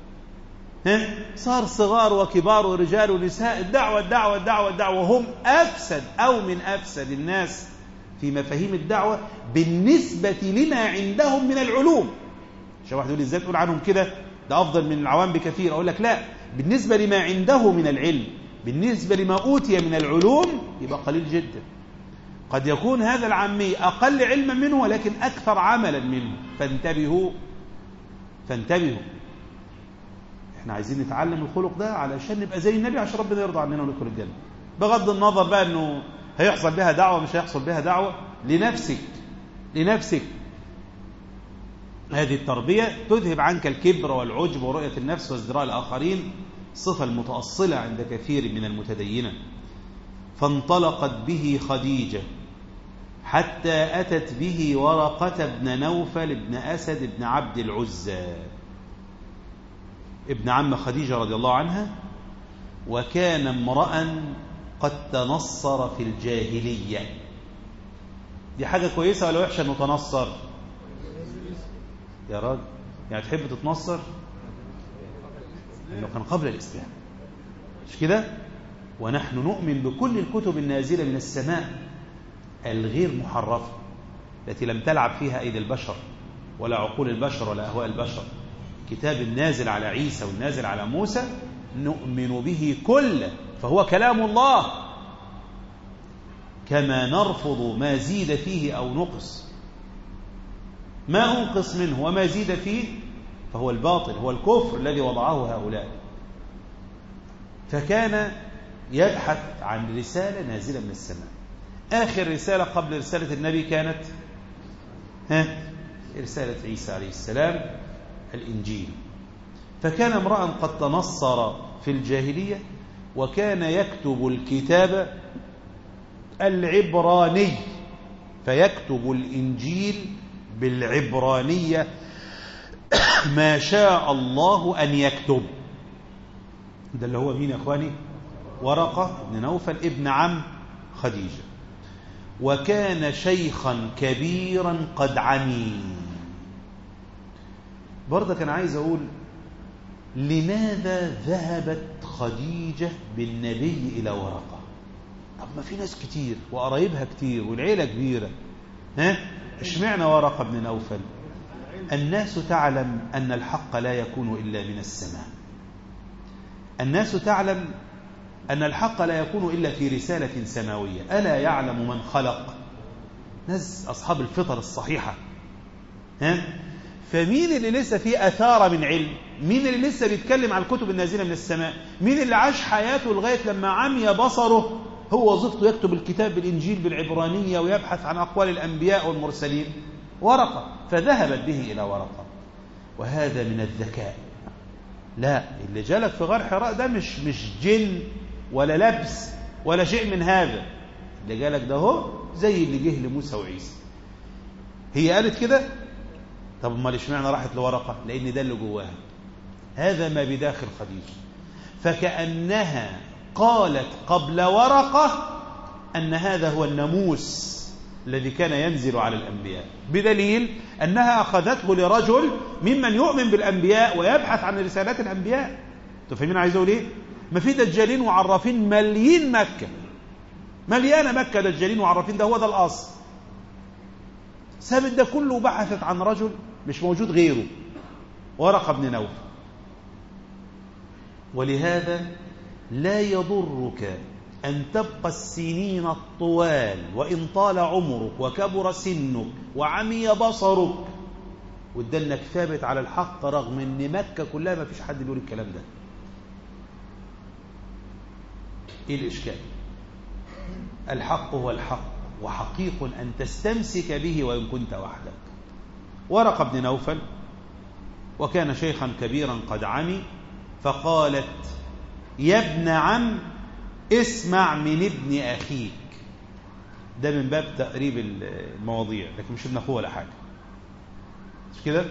صار صغار وكبار ورجال ونساء، الدعوة الدعوة الدعوة الدعوة، وهم أفسد أو من أفسد الناس في مفاهيم الدعوة بالنسبة لما عندهم من العلوم. عشان واحد يقول لي ازاي تقول عنهم كده، ده أفضل من العوام بكثير. أقول لك لا، بالنسبة لما عنده من العلم، بالنسبة لما أوتي من العلوم، يبقى قليل جدا. قد يكون هذا العامي أقل علما منه ولكن أكثر عملا منه. فانتبهوا، احنا عايزين نتعلم الخلق ده علشان نبقى زي النبي، عشان ربنا يرضى عننا وندخل الجنة. بغض النظر بقى انه هيحصل بها دعوة مش هيحصل بها دعوة، لنفسك. هذه التربية تذهب عنك الكبر والعجب ورؤية النفس وازدراء الآخرين، صفة المتأصلة عند كثير من المتدينة. فانطلقت به خديجة حتى أتت به ورقة بن نوفل بن أسد بن عبد العزى، ابن عم خديجة رضي الله عنها، وكان امرأ قد تنصر في الجاهلية. دي حاجة كويسة ولا وحشة أنه تنصر؟ يا راجل يعني تحب تتنصر؟ لأنه كان قبل الإسلام، مش كده؟ ونحن نؤمن بكل الكتب النازلة من السماء الغير محرفة التي لم تلعب فيها أيدي البشر ولا عقول البشر ولا أهواء البشر. كتاب النازل على عيسى والنازل على موسى نؤمن به كله، فهو كلام الله، كما نرفض ما زيد فيه أو نقص. ما أنقص منه وما زيد فيه فهو الباطل، هو الكفر الذي وضعه هؤلاء. فكان يبحث عن رسالة نازلة من السماء. آخر رسالة قبل رسالة النبي كانت رسالة عيسى عليه السلام، الإنجيل. فكان امرأ قد تنصر في الجاهلية، وكان يكتب الكتاب العبراني، فيكتب الإنجيل بالعبرانية ما شاء الله أن يكتب. ده اللي هو مين يا أخواني؟ ورقة بن نوفل ابن عم خديجة. وكان شيخا كبيرا قد عمي. برضه كان عايز أقول لماذا ذهبت خديجة بالنبي إلى ورقة؟ طب ما في ناس كتير وقرايبها كتير والعيلة كبيرة، اشمعنى ورقة بن نوفل؟ الناس تعلم أن الحق لا يكون إلا من السماء. الناس تعلم أن الحق لا يكون إلا في رسالة سماوية. ألا يعلم من خلق؟ ناس أصحاب الفطر الصحيحة. فمين اللي لسه فيه أثار من علم؟ مين اللي لسه بيتكلم عن الكتب النازلة من السماء؟ مين اللي عاش حياته لغاية لما عمي بصره هو وظيفته يكتب الكتاب بالإنجيل بالعبرانية ويبحث عن أقوال الأنبياء والمرسلين؟ ورقة. فذهبت به إلى ورقة. وهذا من الذكاء. لا، اللي جالك في غار حراء ده مش جن ولا لبس ولا شيء من هذا. اللي جالك ده هو زي اللي جه لموسى وعيسى. هي قالت كده؟ طب امال اشمعنى راحت لورقة؟ لأن ده اللي جواها. هذا ما بداخل خديجة. فكأنها قالت قبل ورقة أن هذا هو الناموس الذي كان ينزل على الأنبياء، بدليل أنها أخذته لرجل ممن يؤمن بالأنبياء ويبحث عن رسالات الأنبياء. تفهمين عايز أقول إيه؟ ما في دجالين وعرافين مليين مكة، مليانة مكة دجالين وعرافين، ده هو ده الأصل. سابت ده كله وبحثت عن رجل مش موجود غيره، ورقة بن نوفل. ولهذا لا يضرك أن تبقى السنين الطوال وإن طال عمرك وكبر سنك وعمي بصرك وإنك ثابت على الحق رغم أن مكة كلها ما فيش حد بيقول الكلام ده. إيه الإشكال؟ الحق هو الحق، وحقيق أن تستمسك به وإن كنت وحدك. ورقة بن نوفل وكان شيخا كبيرا قد عمي، فقالت يا ابن عم اسمع من ابن أخيك. ده من باب تقريب المواضيع، لكن مش ابن أخوه ولا حاجة، مش كده؟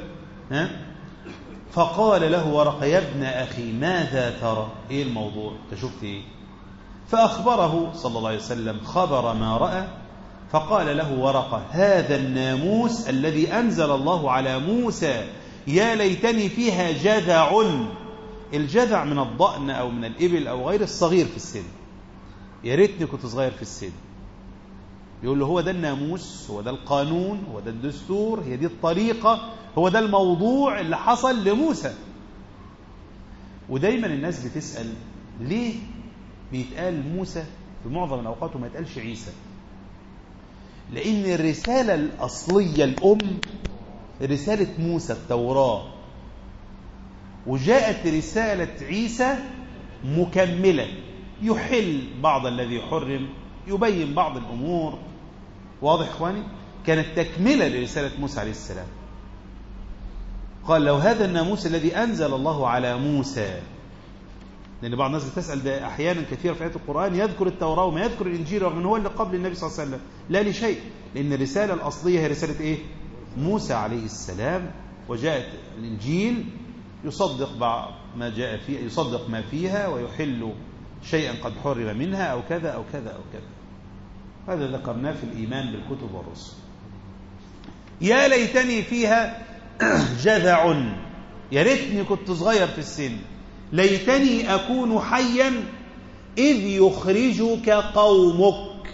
فقال له ورقة يا ابن أخي ماذا ترى؟ إيه الموضوع؟ تشوفت إيه؟ فأخبره صلى الله عليه وسلم خبر ما رأى. فقال له ورقة هذا الناموس الذي أنزل الله على موسى يا ليتني فيها جذع. الجذع من الضأن أو من الإبل أو غير الصغير في السن. يا ريتني كنت صغير في السن. يقول له هو ده الناموس، هو ده القانون، هو ده الدستور، هي دي الطريقة، هو ده الموضوع اللي حصل لموسى. ودايما الناس بتسأل ليه بيتقال موسى في معظم الأوقات وما يتقالش عيسى؟ لأن الرسالة الأصلية الأم رسالة موسى التوراة، وجاءت رسالة عيسى مكملة، يحل بعض الذي حرم، يبين بعض الأمور. واضح إخواني؟ كانت تكملة لرسالة موسى عليه السلام. قال لو هذا الناموس الذي أنزل الله على موسى، لأن بعض الناس بتسأل ده أحيانا كثير في آيات القرآن يذكر التوراة وما يذكر الإنجيل رغم أنه هو اللي قبل النبي صلى الله عليه وسلم. لا لشيء، لأن الرسالة الأصلية هي رسالة إيه؟ موسى عليه السلام. وجاءت الإنجيل يصدق بعض ما جاء فيه، يصدق ما فيها ويحل شيئا قد حرم منها أو كذا أو كذا أو كذا. هذا ذكرناه في الإيمان بالكتب والرسل. يا ليتني فيها جذع، يا ريتني كنت صغير في السن، ليتني أكون حيا إذ يخرجك قومك.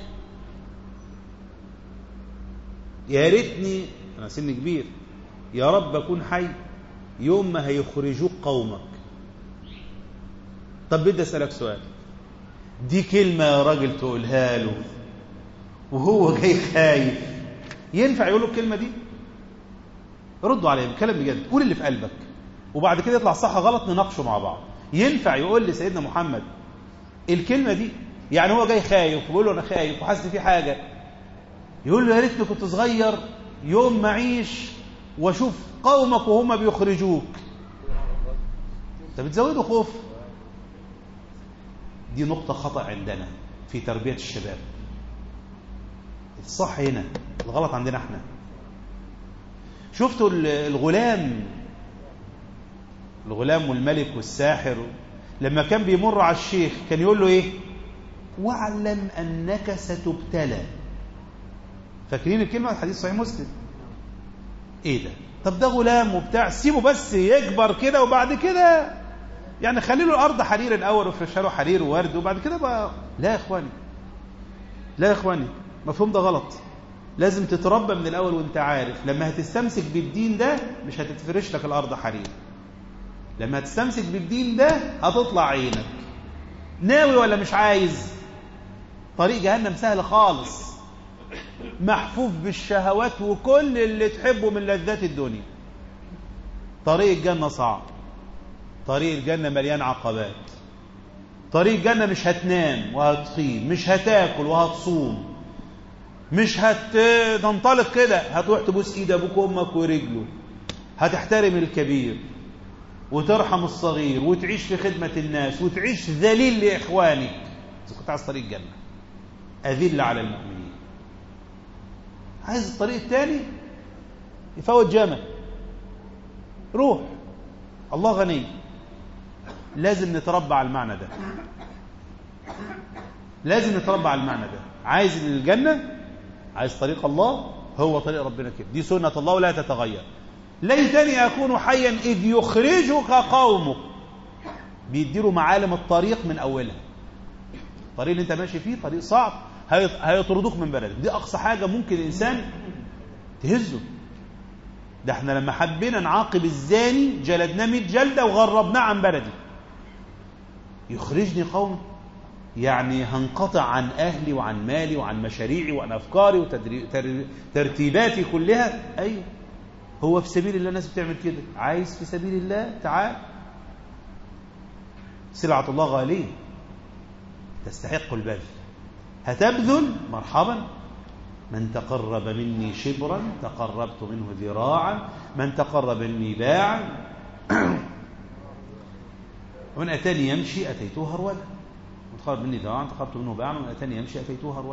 يا ريتني أنا سن كبير، يا رب أكون حي يوم ما هيخرجوك قومك. طب بدي أسألك سؤال، دي كلمة يا راجل تقولها له وهو جاي خايف، ينفع يقول له الكلمة دي؟ ردوا عليه بكلام بجد، قول اللي في قلبك، وبعد كده يطلع صح غلط نناقشه مع بعض. ينفع يقول لسيدنا محمد الكلمة دي؟ يعني هو جاي خايف وبيقول له أنا خايف وحاسس في حاجة، يقول له يا ريتني كنت صغير يوم ما أعيش وأشوف قومك وهم بيخرجوك. أنت بتزودوا خوف. دي نقطة خطأ عندنا في تربية الشباب. الصح هنا، الغلط عندنا احنا. شفتوا الغلام والملك والساحر لما كان بيمر على الشيخ كان يقول له ايه؟ واعلم انك ستبتلى. فاكرين الكلمة؟ الحديث صحيح مسلم. ايه ده؟ طب ده غلام وبتاع، سيبه بس يكبر كده وبعد كده يعني خلي له الارض حرير الاول وفرشها له حرير وورد وبعد كده بقى. لا يا اخواني، لا يا اخواني، مفهوم ده غلط. لازم تتربى من الاول وانت عارف لما هتستمسك بالدين ده مش هتتفرش لك الارض حرير. لما هتستمسك بالدين ده هتطلع عينك. ناوي ولا مش عايز؟ طريق جهنم سهل خالص، محفوف بالشهوات وكل اللي تحبه من لذات الدنيا. طريق الجنة صعب، طريق الجنة مليان عقبات. طريق الجنة مش هتنام وهتقيم، مش هتاكل وهتصوم، مش هتنطلق كده، هتروح تبوس ايد ابوك وامك ورجله، هتحترم الكبير وترحم الصغير وتعيش في خدمة الناس وتعيش ذليل لإخوانك. إذا كنت عايز طريق الجنة أذل على المؤمنين. عايز الطريق الثاني يفوت جامع، روح، الله غني. لازم نتربى على المعنى ده، لازم نتربى على المعنى ده. عايز الجنة، عايز طريق الله، هو طريق ربنا كده، دي سنة الله ولا تتغير. ليتني أكون حيا إذ يخرجك قومك. بيديله معالم الطريق من أولها. الطريق اللي انت ماشي فيه طريق صعب، هيطردوك من بلدك. دي أقصى حاجة ممكن الإنسان تهزه. ده احنا لما حبينا نعاقب الزاني جلدناه 100 جلدة وغربناه عن بلدي. يخرجني قوم، يعني هنقطع عن أهلي وعن مالي وعن مشاريعي وعن أفكاري وترتيباتي كلها. أيوه، هو في سبيل الله الناس بتعمل كده. عايز في سبيل الله تعال. سلعة الله غالية تستحق البذل. هتبذل مرحبا. من تقرب مني شبرا تقربت منه ذراعا، من تقرب مني باعا، ومن أتاني يمشي أتيته هرولا. من تقرب مني ذراعا تقربت منه باعا، ومن أتاني يمشي أتيته هرولا.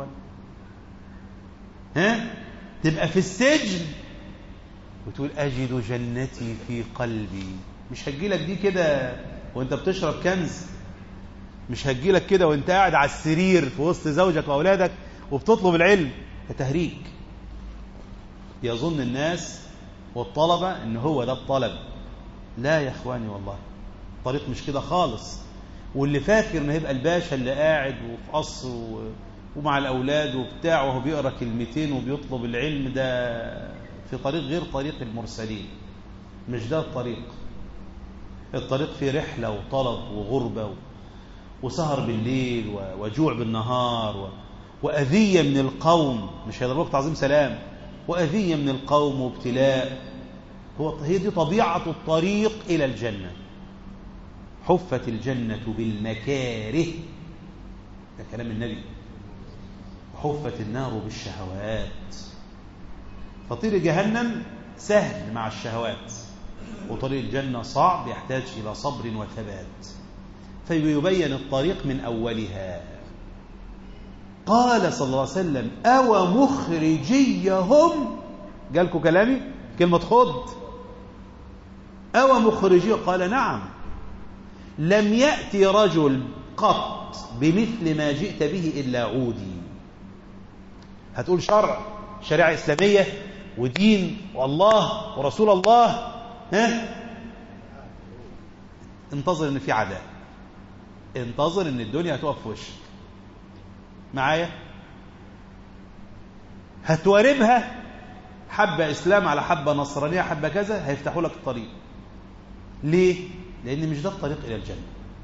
تبقى في السجن وتقول أجد جنتي في قلبي. مش هتجيلك دي كده وانت بتشرب كنز، مش هتجيلك كده وانت قاعد على السرير في وسط زوجك وأولادك وبتطلب العلم. ده تهريج. يظن الناس والطلبة ان هو ده الطلب. لا يا اخواني، والله الطريق مش كده خالص. واللي فاكر انه هيبقى الباشا اللي قاعد وفي قصر ومع الاولاد وبتاع وهو بيقرا كلمتين وبيطلب العلم، ده في طريق غير طريق المرسلين. مش ده الطريق. الطريق فيه رحلة وطلب وغربة وسهر بالليل وجوع بالنهار وأذية من القوم. مش هيضربوك تعظيم سلام، وأذية من القوم وابتلاء. هي دي طبيعة الطريق إلى الجنة. حفت الجنة بالمكاره، ده كلام النبي. حفت النار بالشهوات. فطريق جهنم سهل مع الشهوات، وطريق الجنة صعب يحتاج إلى صبر وثبات. فيبين الطريق من أولها. قال صلى الله عليه وسلم أو مخرجيهم. جالكوا كلامي كلمة خض. أو مخرجي، قال نعم. لم يأتي رجل قط بمثل ما جئت به إلا عودي. هتقول شريعة إسلامية ودين والله ورسول الله، انتظر ان في عداء، انتظر ان الدنيا هتقف في وشك معايا. هتواربها حبة إسلام على حبة نصرانية حبة كذا، هيفتحوا لك الطريق. ليه؟ لأن مش ده الطريق إلى الجنة،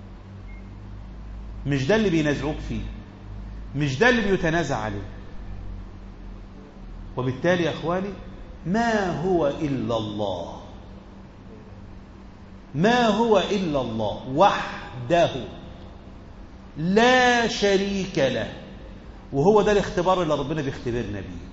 مش ده اللي بينازعوك فيه، مش ده اللي بيتنازع عليه. وبالتالي يا أخواني ما هو إلا الله، ما هو إلا الله وحده لا شريك له. وهو ده الاختبار اللي ربنا بيختبرنا بيه.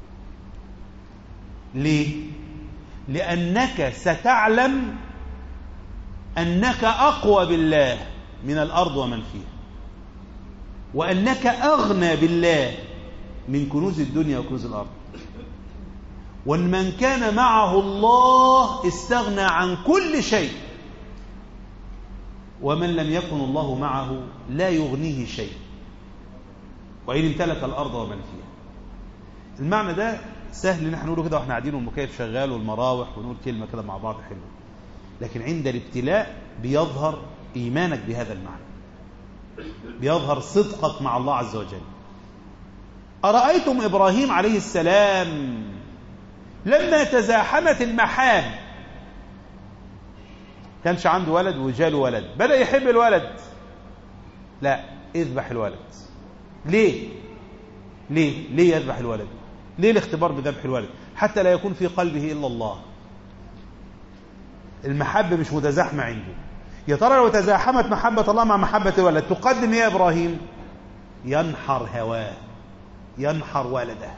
ليه؟ لأنك ستعلم أنك أقوى بالله من الأرض ومن فيها، وأنك أغنى بالله من كنوز الدنيا وكنوز الأرض، وأن من كان معه الله استغنى عن كل شيء، ومن لم يكن الله معه لا يغنيه شيء وإن امتلك الأرض ومن فيها. المعنى ده سهل ان احنا نقوله كده واحنا قاعدين والمكيف شغال والمراوح ونقول كلمة كده مع بعض حلوة، لكن عند الابتلاء بيظهر إيمانك بهذا المعنى، بيظهر صدقك مع الله عز وجل. أرأيتم إبراهيم عليه السلام لما تزاحمت المحاب، كانش عنده ولد وجاله ولد، بدأ يحب الولد، لا اذبح الولد. ليه يذبح الولد؟ ليه الاختبار بذبح الولد؟ حتى لا يكون في قلبه إلا الله. المحبة مش متزاحمة عنده. يا ترى لو تزاحمت محبة الله مع محبة الولد تقدم ايه يا إبراهيم؟ ينحر هواه، ينحر ولده.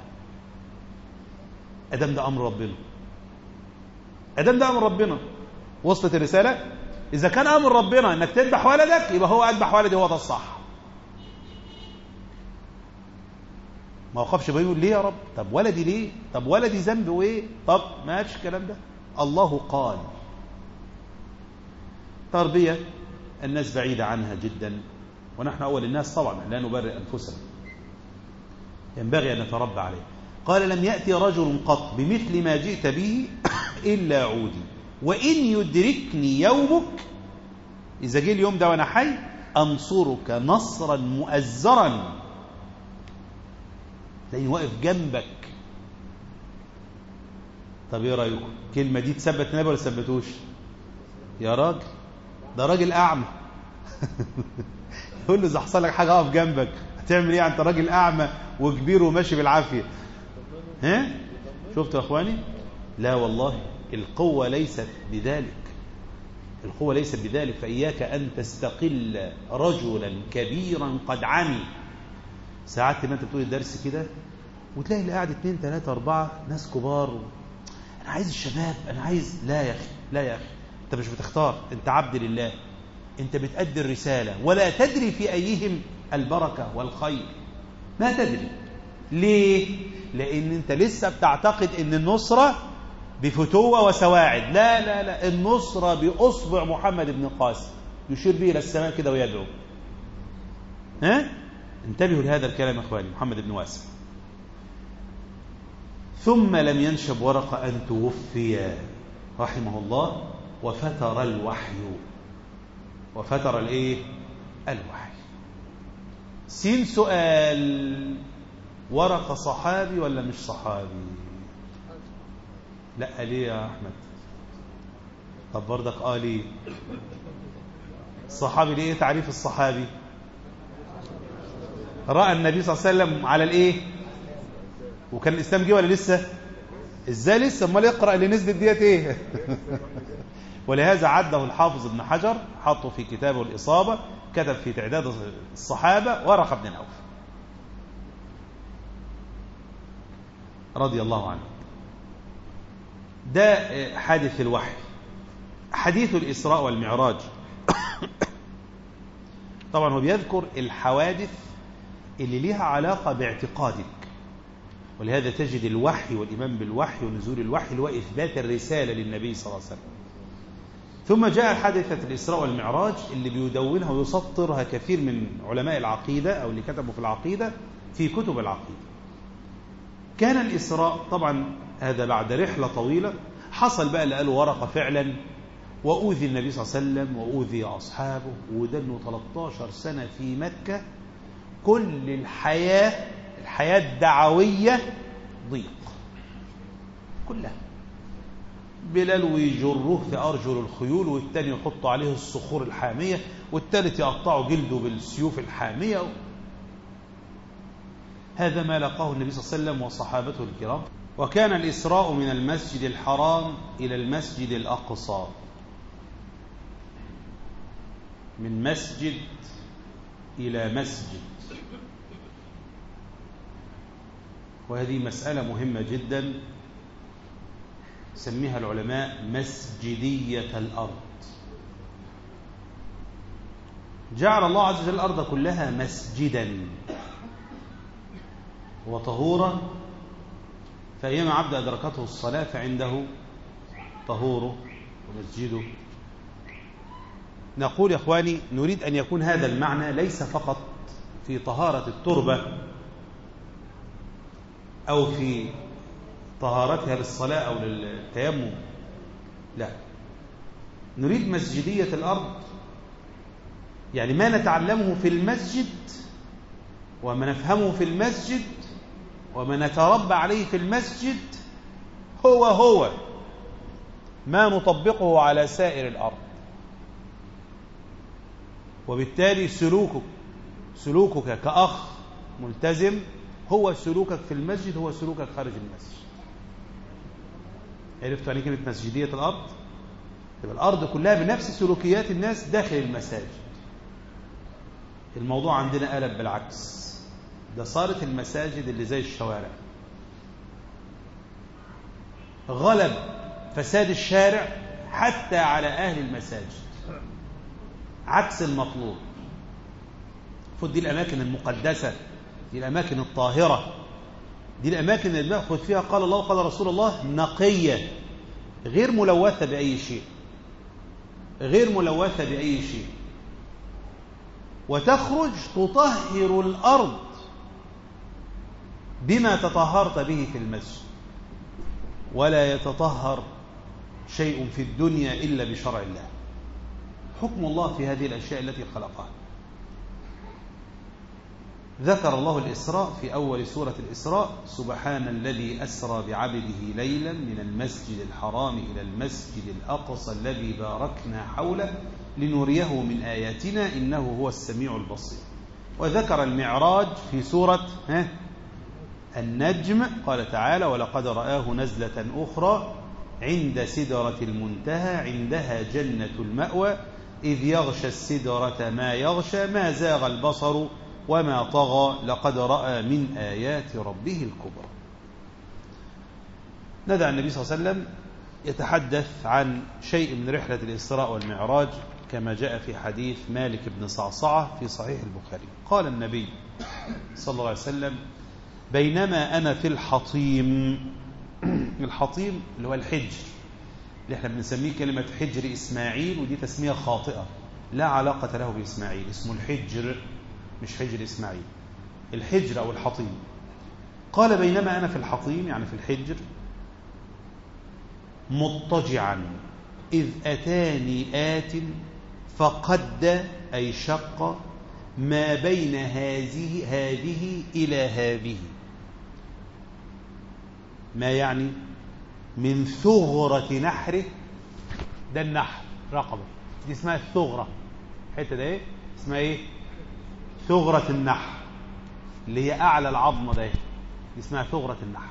أدم ده أمر ربنا، أدم ده أمر ربنا. وصلت الرسالة؟ إذا كان أمر ربنا أنك تذبح ولدك، يبقى هو أذبح ولدي، هو ده الصح. ما وقفش بيقول ليه يا رب؟ طب ولدي ليه؟ طب ولدي ذنبه ايه؟ طب ما قالش الكلام ده. الله قال. تربية الناس بعيدة عنها جدا، ونحن أول الناس طبعا لا نبرئ أنفسنا، ينبغي أن نتربى عليه. قال لم يأتي رجل قط بمثل ما جئت به إلا عودي، وإن يدركني يومك، إذا جه اليوم ده وأنا حي أنصرك نصرا مؤزرا، لأني واقف جنبك. طب ايه رأيكم؟ الكلمة دي تثبت النبي ولا تثبتوش؟ يا راجل ده راجل أعمى يقول له إذا حصل لك حاجة أقف جنبك، هتعمل إيه؟ أنت راجل أعمى وكبير وماشي بالعافية. ها؟ شفتوا يا أخواني؟ لا والله القوة ليست بذلك، القوة ليست بذلك. فإياك أن تستقل رجلا كبيرا قد عمي. ساعات ما أنت بتقول الدرس كده وتلاقي اللي قاعد 2 3 4 ناس كبار، أنا عايز الشباب، أنا عايز. لا يا أخي، لا يا أخي، أنت مش بتختار، أنت عبد لله، أنت بتأدي الرسالة، ولا تدري في أيهم البركة والخير، ما تدري. ليه؟ لأن أنت لسه بتعتقد أن النصرة بفتوة وسواعد. لا لا لا، النصرة بأصبع محمد بن قاسم يشير به إلى السماء كده ويدعو. ها؟ انتبهوا لهذا الكلام يا أخواني. محمد بن واسع ثم لم ينشب ورقة أن توفي رحمه الله، وفتر الوحي. وفتر الايه؟ الوحي. سين سؤال، ورقة صحابي ولا مش صحابي؟ لا ليه يا أحمد؟ طب بردك ليه الصحابي؟ ليه تعريف الصحابي؟ رأى النبي صلى الله عليه وسلم على الايه؟ وكان الإسلام جه ولا لسه؟ ازاي لسه؟ امال يقرأ اللي نزلت ديت ايه؟ ولهذا عده الحافظ ابن حجر، حطه في كتابه الإصابة، كتب في تعداد الصحابة ورقة بن عوف رضي الله عنه. ده حادث الوحي. حديث الإسراء والمعراج طبعا هو بيذكر الحوادث اللي ليها علاقة باعتقادك، ولهذا تجد الوحي والإيمان بالوحي ونزول الوحي اللي هو إثبات الرسالة للنبي صلى الله عليه وسلم. ثم جاء حادثة الإسراء والمعراج اللي بيدونها ويسطرها كثير من علماء العقيدة أو اللي كتبوا في العقيدة في كتب العقيدة. كان الإسراء طبعا هذا بعد رحلة طويلة، حصل بقى اللي قالوا ورقة فعلا، وأوذي النبي صلى الله عليه وسلم وأوذي أصحابه، ودنوا 13 سنة في مكة، كل الحياة الدعوية ضيق كلها. بلال ويجروه في أرجل الخيول، والتاني يحطوا عليه الصخور الحامية، والتالت يقطعوا جلده بالسيوف الحامية. هذا ما لقاه النبي صلى الله عليه وسلم وصحابته الكرام. وكان الإسراء من المسجد الحرام إلى المسجد الأقصى، من مسجد إلى مسجد، وهذه مسألة مهمة جدا سميها العلماء مسجدية الأرض. جعل الله عز وجل الأرض كلها مسجدا وطهورا، فأيما عبد أدركته الصلاة فعنده طهوره ومسجده. نقول يا إخواني نريد أن يكون هذا المعنى ليس فقط في طهارة التربة أو في طهارتها للصلاة أو للتيمم، لا، نريد مسجدية الأرض، يعني ما نتعلمه في المسجد وما نفهمه في المسجد وما نتربى عليه في المسجد هو ما نطبقه على سائر الأرض. وبالتالي سلوكك كأخ ملتزم هو سلوكك في المسجد هو سلوكك خارج المسجد. عرفتوا يعني كلمة مسجدية الأرض؟ يبقى الأرض كلها بنفس سلوكيات الناس داخل المساجد. الموضوع عندنا قلب بالعكس، ده صارت المساجد اللي زي الشوارع، غلب فساد الشارع حتى على أهل المساجد، عكس المطلوب. دي الأماكن المقدسة، دي الأماكن الطاهرة، دي الأماكن اللي بنأخذ فيها قال الله وقال رسول الله نقية، غير ملوثة بأي شيء، غير ملوثة بأي شيء، وتخرج تطهر الأرض بما تطهرت به في المسجد. ولا يتطهر شيء في الدنيا إلا بشرع الله، حكم الله في هذه الأشياء التي خلقها. ذكر الله الإسراء في أول سورة الإسراء: سبحان الذي أسرى بعبده ليلا من المسجد الحرام إلى المسجد الأقصى الذي باركنا حوله لنريه من آياتنا إنه هو السميع البصير. وذكر المعراج في سورة النجم، قال تعالى: ولقد رآه نزلة أخرى عند سدرة المنتهى عندها جنة المأوى إذ يغشى السدرة ما يغشى ما زاغ البصر وما طغى لقد رأى من آيات ربه الكبرى. ندع النبي صلى الله عليه وسلم يتحدث عن شيء من رحلة الإسراء والمعراج كما جاء في حديث مالك بن صعصعة في صحيح البخاري. قال النبي صلى الله عليه وسلم: بينما أنا في الحطيم. الحطيم اللي هو الحجر اللي احنا بنسميه كلمة حجر إسماعيل، ودي تسمية خاطئة لا علاقة له بإسماعيل، اسمه الحجر مش حجر إسماعيل، الحجر أو الحطيم. قال: بينما أنا في الحطيم يعني في الحجر مضطجعا إذ أتاني آت فقد أي شق ما بين هذه إلى هذه. ما يعني؟ من ثغرة نحره، ده النحر رقبة، دي اسمها الثغرة، الحتة ده ايه اسمها ايه؟ ثغرة النحر، اللي هي أعلى العظمة ده، دي اسمها ثغرة النحر.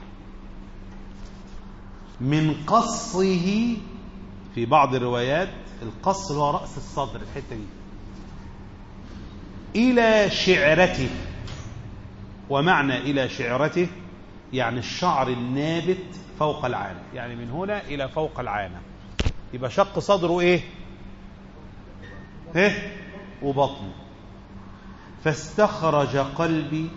من قصه، في بعض الروايات القص هو رأس الصدر، الحتة دي، إلى شعرته. ومعنى إلى شعرته يعني الشعر النابت فوق العانة، يعني من هنا إلى فوق العانة، يبقى شق صدره إيه؟ وبطنه. فاستخرج قلبي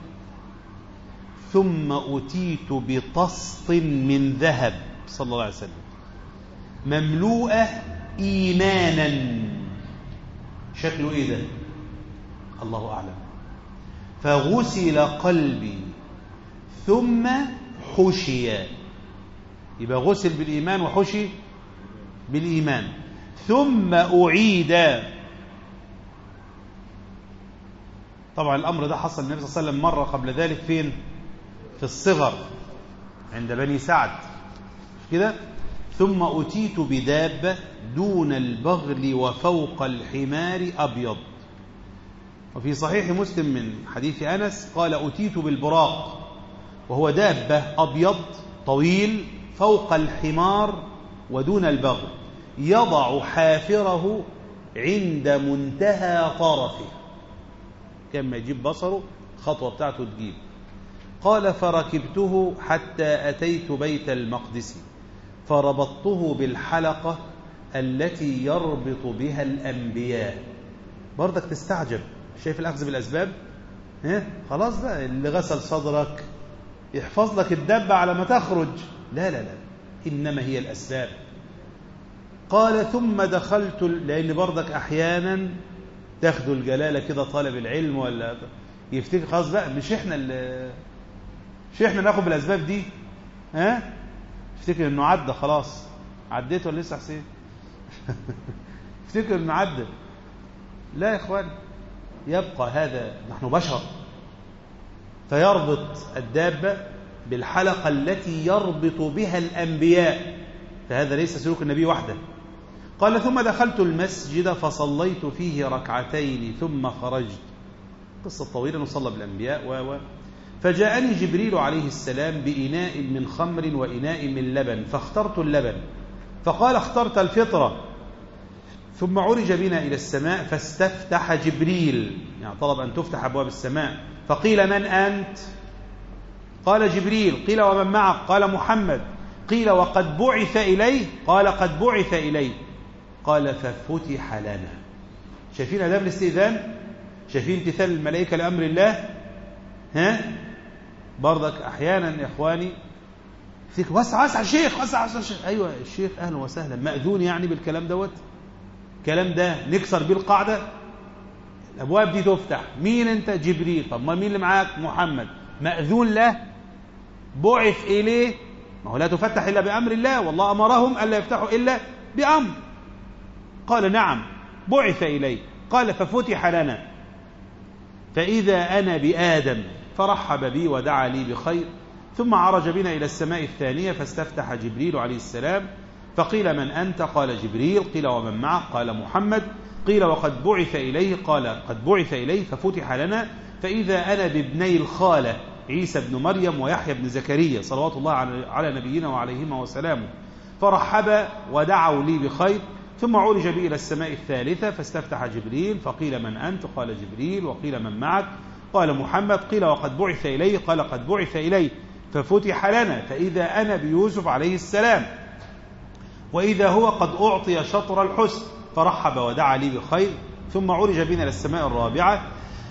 ثم أتيت بطست من ذهب صلى الله عليه وسلم مملوءة إيمانا. شكله إيه ده؟ الله أعلم. فغسل قلبي ثم حشي. يبقى غسل بالإيمان وحشي بالإيمان. ثم أعيد. طبعا الأمر ده حصل النبي صلى الله عليه وسلم مرة قبل ذلك. فين؟ في الصغر عند بني سعد كده. ثم أتيت بدابة دون البغل وفوق الحمار أبيض. وفي صحيح مسلم من حديث أنس قال أتيت بالبراق وهو دابة أبيض طويل فوق الحمار ودون البغل يضع حافره عند منتهى طرفه. كما يجيب بصره خطوة بتاعته تجيب. قال فركبته حتى أتيت بيت المقدس فربطته بالحلقة التي يربط بها الأنبياء. برضك تستعجب. شايف الأخذ بالأسباب؟ خلاص بقى اللي غسل صدرك يحفظ لك الدبة على ما تخرج. لا لا لا، إنما هي الأسباب. قال ثم دخلت، لأن برضك أحيانا تاخدوا الجلالة كده طالب العلم ولا يفتكر خلاص بقى مش احنا ناخد بالأسباب دي. افتكر انه عدى خلاص. عديت ولا لسه حسين؟ افتكر انه عدى. لا يا اخوان، يبقى هذا نحن بشر. فيربط الدابة بالحلقة التي يربط بها الأنبياء، فهذا ليس سلوك النبي وحده. قال ثم دخلت المسجد فصليت فيه ركعتين ثم خرجت. قصة طويلة نصلى بالأنبياء فجاءني جبريل عليه السلام بإناء من خمر وإناء من لبن فاخترت اللبن. فقال اخترت الفطرة. ثم عرج بنا إلى السماء فاستفتح جبريل، يعني طلب أن تفتح أبواب السماء. فقيل من أنت؟ قال جبريل. قيل ومن معك؟ قال محمد. قيل وقد بعث إليه؟ قال قد بعث إليه. قال ففتح لنا. شايفين أداب الاستئذان؟ شايفين امتثال الملائكة لأمر الله؟ برضك أحيانا يا إخواني فيك وسع الشيخ وسع الشيخ. أيوة الشيخ أهلا وسهلا، مأذون يعني بالكلام دوت؟ الكلام ده نكسر بيه القاعدة. الأبواب دي تفتح. مين أنت؟ جبريل. طب ما مين اللي معاك؟ محمد. مأذون له، بعث إليه. ما هو لا تفتح إلا بأمر الله، والله أمرهم ألا يفتحوا إلا بأمر. قال نعم بعث إليه. قال ففتح لنا فإذا أنا بآدم فرحب بي ودعا لي بخير. ثم عرج بنا إلى السماء الثانية فاستفتح جبريل عليه السلام. فقيل من أنت؟ قال جبريل. قيل ومن معك؟ قال محمد. قيل وقد بعث إليه؟ قال قد بعث إليه. ففتح لنا فإذا أنا بابني الخالة عيسى بن مريم ويحيى بن زكريا صلوات الله على نبينا وعليهما وسلامه. فرحب ودعوا لي بخير. ثم عرج بي إلى السماء الثالثة فاستفتح جبريل. فقيل من أنت؟ قال جبريل. وقيل من معك؟ قال محمد. قيل وقد بعث إليه؟ قال قد بعث إليه. ففتح لنا فإذا أنا بيوسف عليه السلام وإذا هو قد أعطي شطر الحسن. فرحب ودعا لي بخير. ثم عرج بنا إلى السماء الرابعة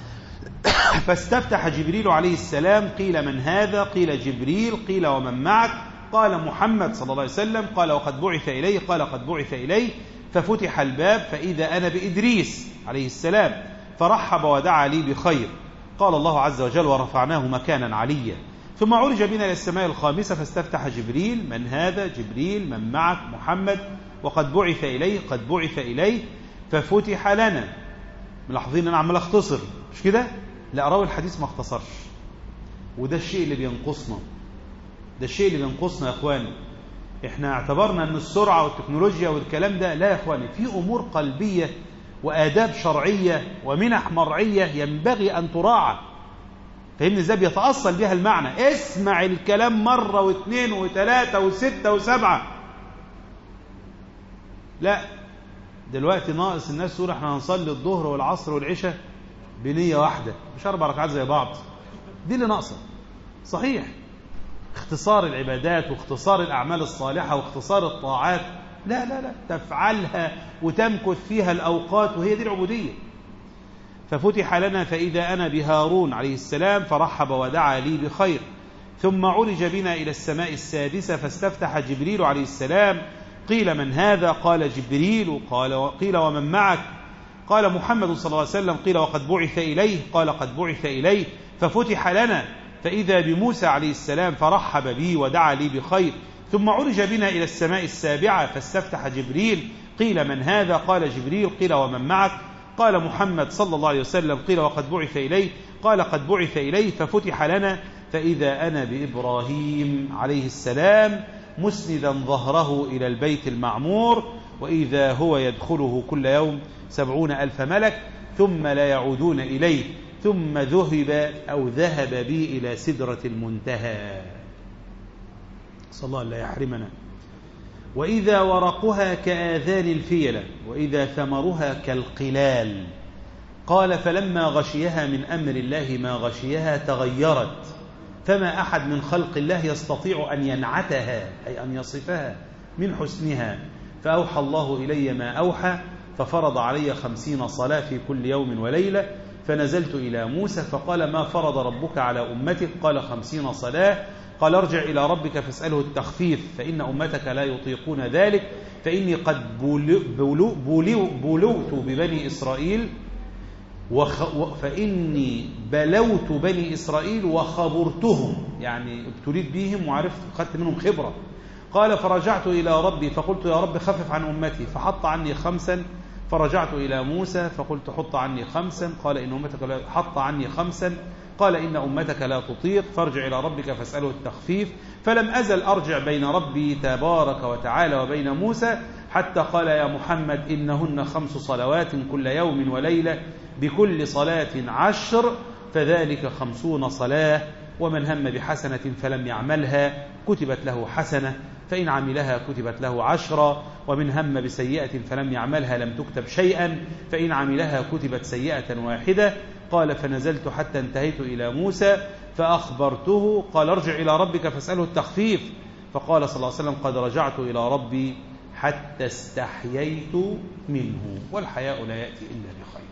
فاستفتح جبريل عليه السلام. قيل من هذا؟ قيل جبريل. قيل ومن معك؟ قال محمد صلى الله عليه وسلم. قال وقد بعث إليه؟ قال قد بعث إليه. ففتح الباب فإذا أنا بإدريس عليه السلام. فرحب ودعا لي بخير. قال الله عز وجل ورفعناه مكانا عليا. ثم عرج بنا إلى السماء الخامسة فاستفتح جبريل. من هذا؟ جبريل. من معك؟ محمد. وقد بعث إليه؟ قد بعث إليه. ففتح لنا. ملاحظين أنا عمال أختصر مش كده؟ لا، راوي الحديث ما اختصرش، وده الشيء اللي بينقصنا. ده الشيء اللي بينقصنا يا اخواني. احنا اعتبرنا ان السرعة والتكنولوجيا والكلام ده، لا يا اخواني، في امور قلبية وآداب شرعية ومنح مرعية ينبغي ان تراعى. فهمني ازاي؟ بيتأصل بها المعنى. اسمع الكلام مرة واثنين وثلاثة وستة وسبعة. لا، دلوقتي ناقص الناس تقول احنا هنصلي الظهر والعصر والعشاء بنية واحدة، مش 4 ركعات زي بعض. دي اللي ناقصة. صحيح اختصار العبادات واختصار الأعمال الصالحة واختصار الطاعات، لا لا لا، تفعلها وتمكث فيها الأوقات، وهي دي العبودية. ففتح لنا فإذا أنا بهارون عليه السلام. فرحب ودعا لي بخير. ثم عرج بنا إلى السماء السادسة فاستفتح جبريل عليه السلام. قيل من هذا؟ قال جبريل. قيل ومن معك؟ قال محمد صلى الله عليه وسلم. قيل وقد بعث إليه؟ قال قد بعث إليه. ففتح لنا فإذا بموسى عليه السلام فرحب بي ودعا لي بخير، ثم عرج بنا إلى السماء السابعة فاستفتح جبريل. قيل من هذا؟ قال جبريل. قيل ومن معك؟ قال محمد صلى الله عليه وسلم. قيل وقد بعث إليه؟ قال قد بعث إليه. ففتح لنا فإذا أنا بإبراهيم عليه السلام مسندا ظهره إلى البيت المعمور، وإذا هو يدخله كل يوم 70,000 ملك ثم لا يعودون إليه، ثم ذهب بي إلى سدرة المنتهى. صلى الله لا يحرمنا. وإذا ورقها كآذان الفيلة وإذا ثمرها كالقلال. قال فلما غشيها من أمر الله ما غشيها تغيرت، فما أحد من خلق الله يستطيع أن ينعتها أي أن يصفها من حسنها. فأوحى الله إلي ما أوحى، ففرض علي 50 صلاة في كل يوم وليلة. فنزلت إلى موسى فقال ما فرض ربك على أمتك؟ قال 50 صلاة. قال ارجع إلى ربك فاسأله التخفيف فإن أمتك لا يطيقون ذلك، فإني قد بلوت ببني إسرائيل فإني بلوت بني إسرائيل وخبرتهم، يعني ابتليت بهم وعرفت خدت منهم خبرة. قال فرجعت إلى ربي فقلت يا رب خفف عن أمتي، فحط عني 5. فرجعت إلى موسى فقلت حط عني 5. قال إن أمتك لا حط عني 5. قال إن أمتك لا تطيق، فارجع إلى ربك فاسأله التخفيف. فلم أزل أرجع بين ربي تبارك وتعالى وبين موسى حتى قال يا محمد إنهن 5 صلوات كل يوم وليلة بكل صلاة 10، فذلك 50 صلاة. ومن هم بحسنة فلم يعملها كتبت له حسنة، فإن عملها كتبت له 10. ومن هم بسيئة فلم يعملها لم تكتب شيئا، فإن عملها كتبت سيئة واحدة. قال فنزلت حتى انتهيت إلى موسى فأخبرته. قال ارجع إلى ربك فاسأله التخفيف. فقال صلى الله عليه وسلم قد رجعت إلى ربي حتى استحييت منه، والحياء لا يأتي إلا بخير.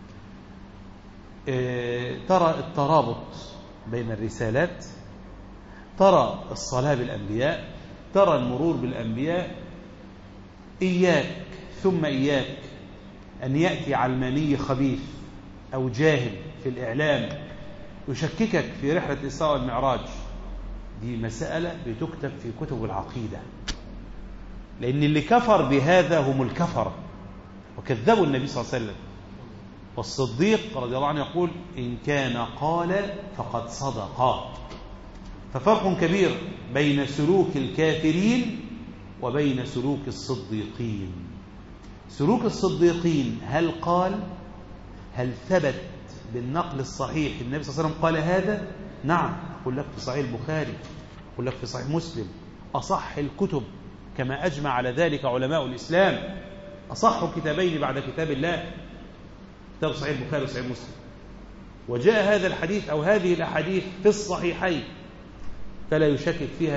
ترى الترابط بين الرسالات، ترى الصلاة بالأنبياء، ترى المرور بالأنبياء. إياك ثم إياك أن يأتي علماني خبيث أو جاهل في الإعلام يشككك في رحلة الإسراء والمعراج. دي مسألة بتكتب في كتب العقيدة، لأن اللي كفر بهذا هم الكفر وكذبوا النبي صلى الله عليه وسلم. والصديق رضي الله عنه يقول إن كان قال فقد صدق. ففرق كبير بين سلوك الكافرين وبين سلوك الصديقين. سلوك الصديقين هل قال، هل ثبت بالنقل الصحيح النبي صلى الله عليه وسلم قال هذا؟ نعم، أقول لك في صحيح البخاري، أقول لك في صحيح مسلم، أصح الكتب كما أجمع على ذلك علماء الإسلام. أصح كتابين بعد كتاب الله كتاب صحيح البخاري وصحيح مسلم. وجاء هذا الحديث أو هذه الأحاديث في الصحيحين، فلا يشكك فيها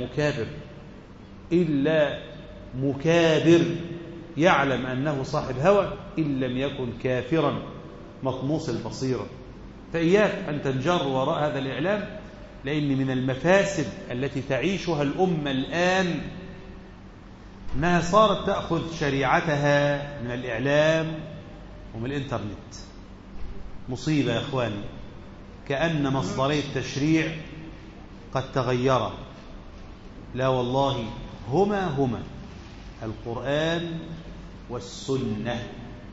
إلا مكابر يعلم أنه صاحب هوى إن لم يكن كافرا مطموس البصيرة. فإياك أن تنجر وراء هذا الإعلام، لأن من المفاسد التي تعيشها الأمة الآن أنها صارت تأخذ شريعتها من الإعلام ومن الإنترنت. مصيبة يا إخواني، كأن مصدري التشريع قد تغير. لا والله، هما القرآن والسنة.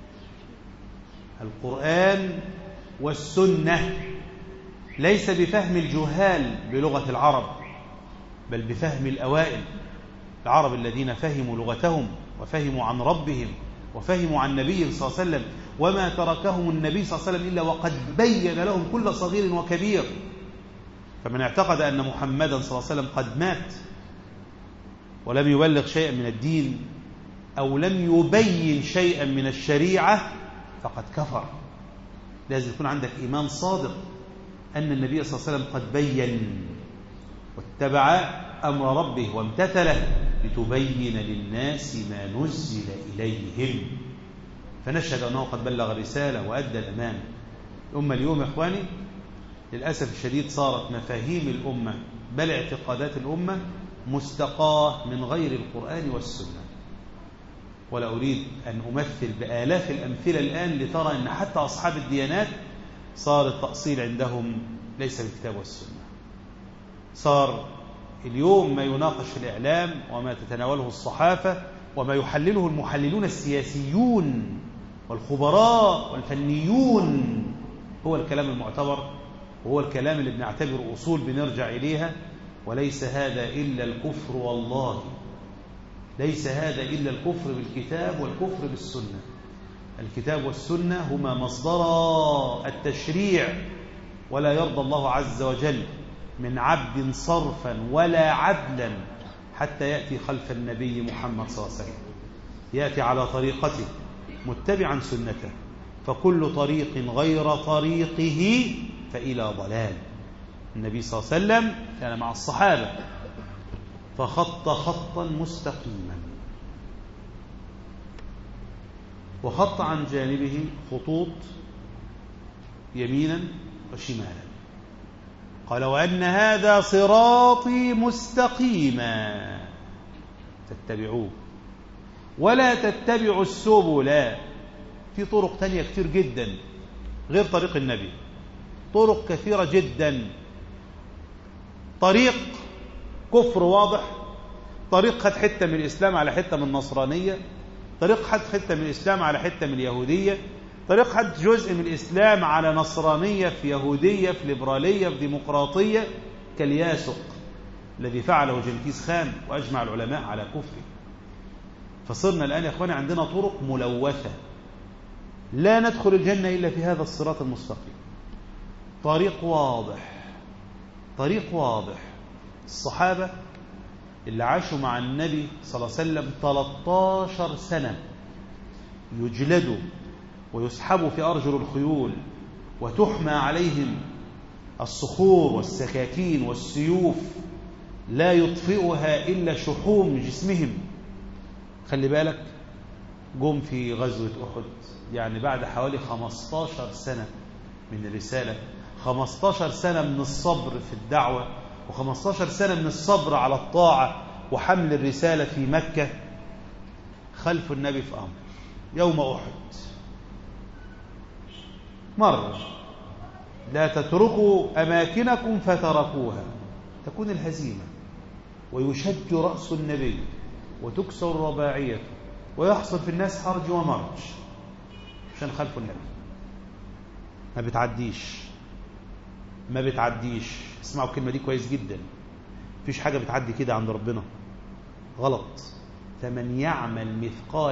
القرآن والسنة ليس بفهم الجهال بلغة العرب، بل بفهم الأوائل العرب الذين فهموا لغتهم وفهموا عن ربهم وفهموا عن نبي صلى الله عليه وسلم، وما تركهم النبي صلى الله عليه وسلم إلا وقد بين لهم كل صغير وكبير. فمن اعتقد أن محمدا صلى الله عليه وسلم قد مات ولم يبلغ شيئا من الدين أو لم يبين شيئا من الشريعة فقد كفر. لازم يكون عندك إيمان صادق أن النبي صلى الله عليه وسلم قد بين واتبع أمر ربه وامتثله لتبين للناس ما نزل إليهم. فنشهد أنه قد بلغ الرسالة وأدى الأمانة. الأمة اليوم يا إخواني للأسف الشديد صارت مفاهيم الأمة بل اعتقادات الأمة مستقاة من غير القرآن والسنة. ولا أريد أن أمثل بآلاف الأمثلة الآن لترى أن حتى أصحاب الديانات صار التأصيل عندهم ليس بالكتاب والسنة. صار اليوم ما يناقش في الإعلام وما تتناوله الصحافة وما يحلله المحللون السياسيون والخبراء والفنيون هو الكلام المعتبر، وهو الكلام اللي بنعتبره أصول بنرجع إليها. وليس هذا إلا الكفر، والله ليس هذا إلا الكفر بالكتاب والكفر بالسنة. الكتاب والسنة هما مصدر التشريع، ولا يرضى الله عز وجل من عبد صرفا ولا عدلا حتى يأتي خلف النبي محمد صلى الله عليه وسلم، يأتي على طريقته متبعا سنته، فكل طريق غير طريقه فإلى ضلال. النبي صلى الله عليه وسلم كان مع الصحابة فخط خطا مستقيما، وخط عن جانبه خطوط يمينا وشمالا. قال: وأن هذا صراطي مستقيما تتبعوه ولا تتبعوا السبل. في طرق تانية كتير جدا غير طريق النبي، طرق كثيرة جدا. طريق كفر واضح، طريق خد حتة من الإسلام على حتة من النصرانية، طريق خد حتة من الإسلام على حتة من اليهودية، طريق خد جزء من الإسلام على نصرانية في يهودية في ليبرالية في ديمقراطية، كالياسق الذي فعله جنكيز خان وأجمع العلماء على كفره. فصرنا الآن يا أخواني عندنا طرق ملوثة، لا ندخل الجنة إلا في هذا الصراط المستقيم. طريق واضح، طريق واضح. الصحابة اللي عاشوا مع النبي صلى الله عليه وسلم 13 سنة يجلدوا ويسحبوا في أرجل الخيول وتحمى عليهم الصخور والسكاكين والسيوف، لا يطفئها إلا شحوم جسمهم. خلي بالك، جم في غزوة أحد يعني بعد حوالي 15 سنة من الرسالة، 15 سنة من الصبر في الدعوة، و15 سنة من الصبر على الطاعة وحمل الرسالة في مكة، خلف النبي في أمر يوم أحد مرة: لا تتركوا أماكنكم فتركوها، تكون الهزيمة، ويشج رأس النبي وتكسر الرباعية ويحصل في الناس حرج ومرج عشان خلف النبي. ما بتعديش. اسمعوا الكلمة دي كويس جدا، مفيش حاجة بتعدي كده عند ربنا، غلط. فمن يعمل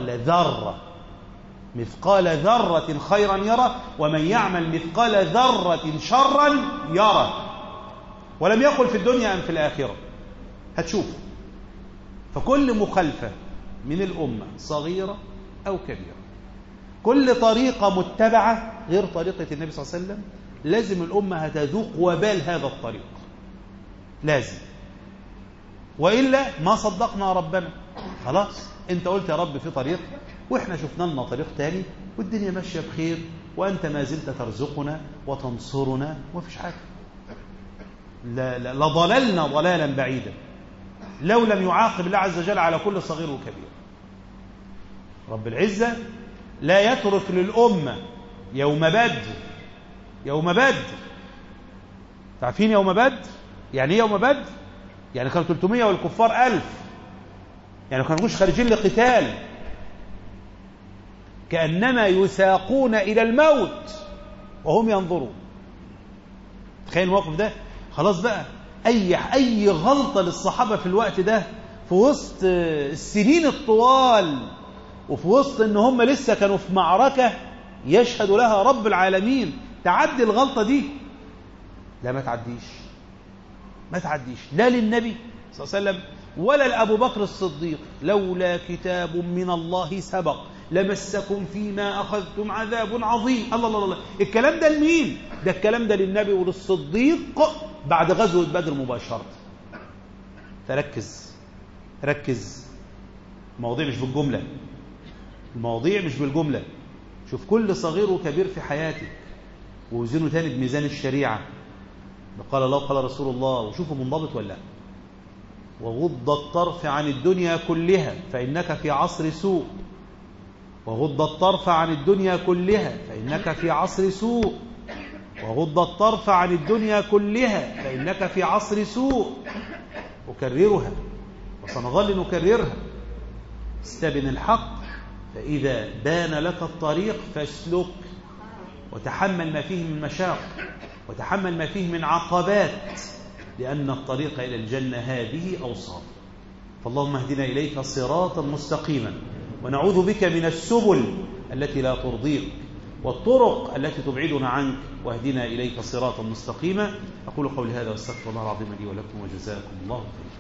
مثقال ذرة خيرا يره، ومن يعمل مثقال ذرة شرا يره. ولم يقل في الدنيا أم في الآخرة، هتشوفوا. فكل مخالفة من الأمة صغيرة أو كبيرة، كل طريقة متبعة غير طريقة النبي صلى الله عليه وسلم، لازم الأمة هتذوق وبال هذا الطريق، لازم، وإلا ما صدقنا ربنا. خلاص انت قلت يا رب في طريق، واحنا شفنا لنا طريق تاني والدنيا ماشية بخير، وأنت ما زلت ترزقنا وتنصرنا ومفيش حاجة. لضللنا ضلالا بعيدا لو لم يعاقب الله عز وجل على كل صغير وكبير. رب العزة لا يترك للأمة يوم بدر. تعرفين يوم بدر يعني ايه؟ يوم بدر يعني كانوا 300 والكفار 1000، يعني كانوا مش خارجين لقتال، كأنما يساقون إلى الموت وهم ينظرون. تخيل الموقف ده. خلاص بقى، أي غلطة للصحابة في الوقت ده، في وسط السنين الطوال، وفي وسط ان هم لسه كانوا في معركة يشهد لها رب العالمين، تعدي الغلطة دي؟ لا، ما تعديش لا للنبي صلى الله عليه وسلم ولا لأبو بكر الصديق. لولا كتاب من الله سبق لمسكم فيما أخذتم عذاب عظيم. الله، الكلام ده لمين؟ ده الكلام ده للنبي وللصديق بعد غزوة بدر مباشرة. فركز، المواضيع مش بالجملة. شوف كل صغير وكبير في حياتك ووزنه تاني بميزان الشريعة، قال الله قال رسول الله، وشوفوا منضبط ولا لا. وغض الطرف عن الدنيا كلها فإنك في عصر سوء، وغض الطرف عن الدنيا كلها فإنك في عصر سوء، وغض الطرف عن الدنيا كلها فإنك في عصر سوء. أكررها وسنظل نكررها. استبن الحق فإذا بان لك الطريق فاسلك، وتحمل ما فيه من مشاق، وتحمل ما فيه من عقبات، لأن الطريق إلى الجنة هذه أوصاف. فاللهم اهدنا إليك صراطا مستقيما، ونعوذ بك من السبل التي لا ترضيك والطرق التي تبعدنا عنك، واهدنا إليك صراطا مستقيما. أقول قولي هذا واستغفر الله العظيم لي ولكم، وجزاكم الله خيرا.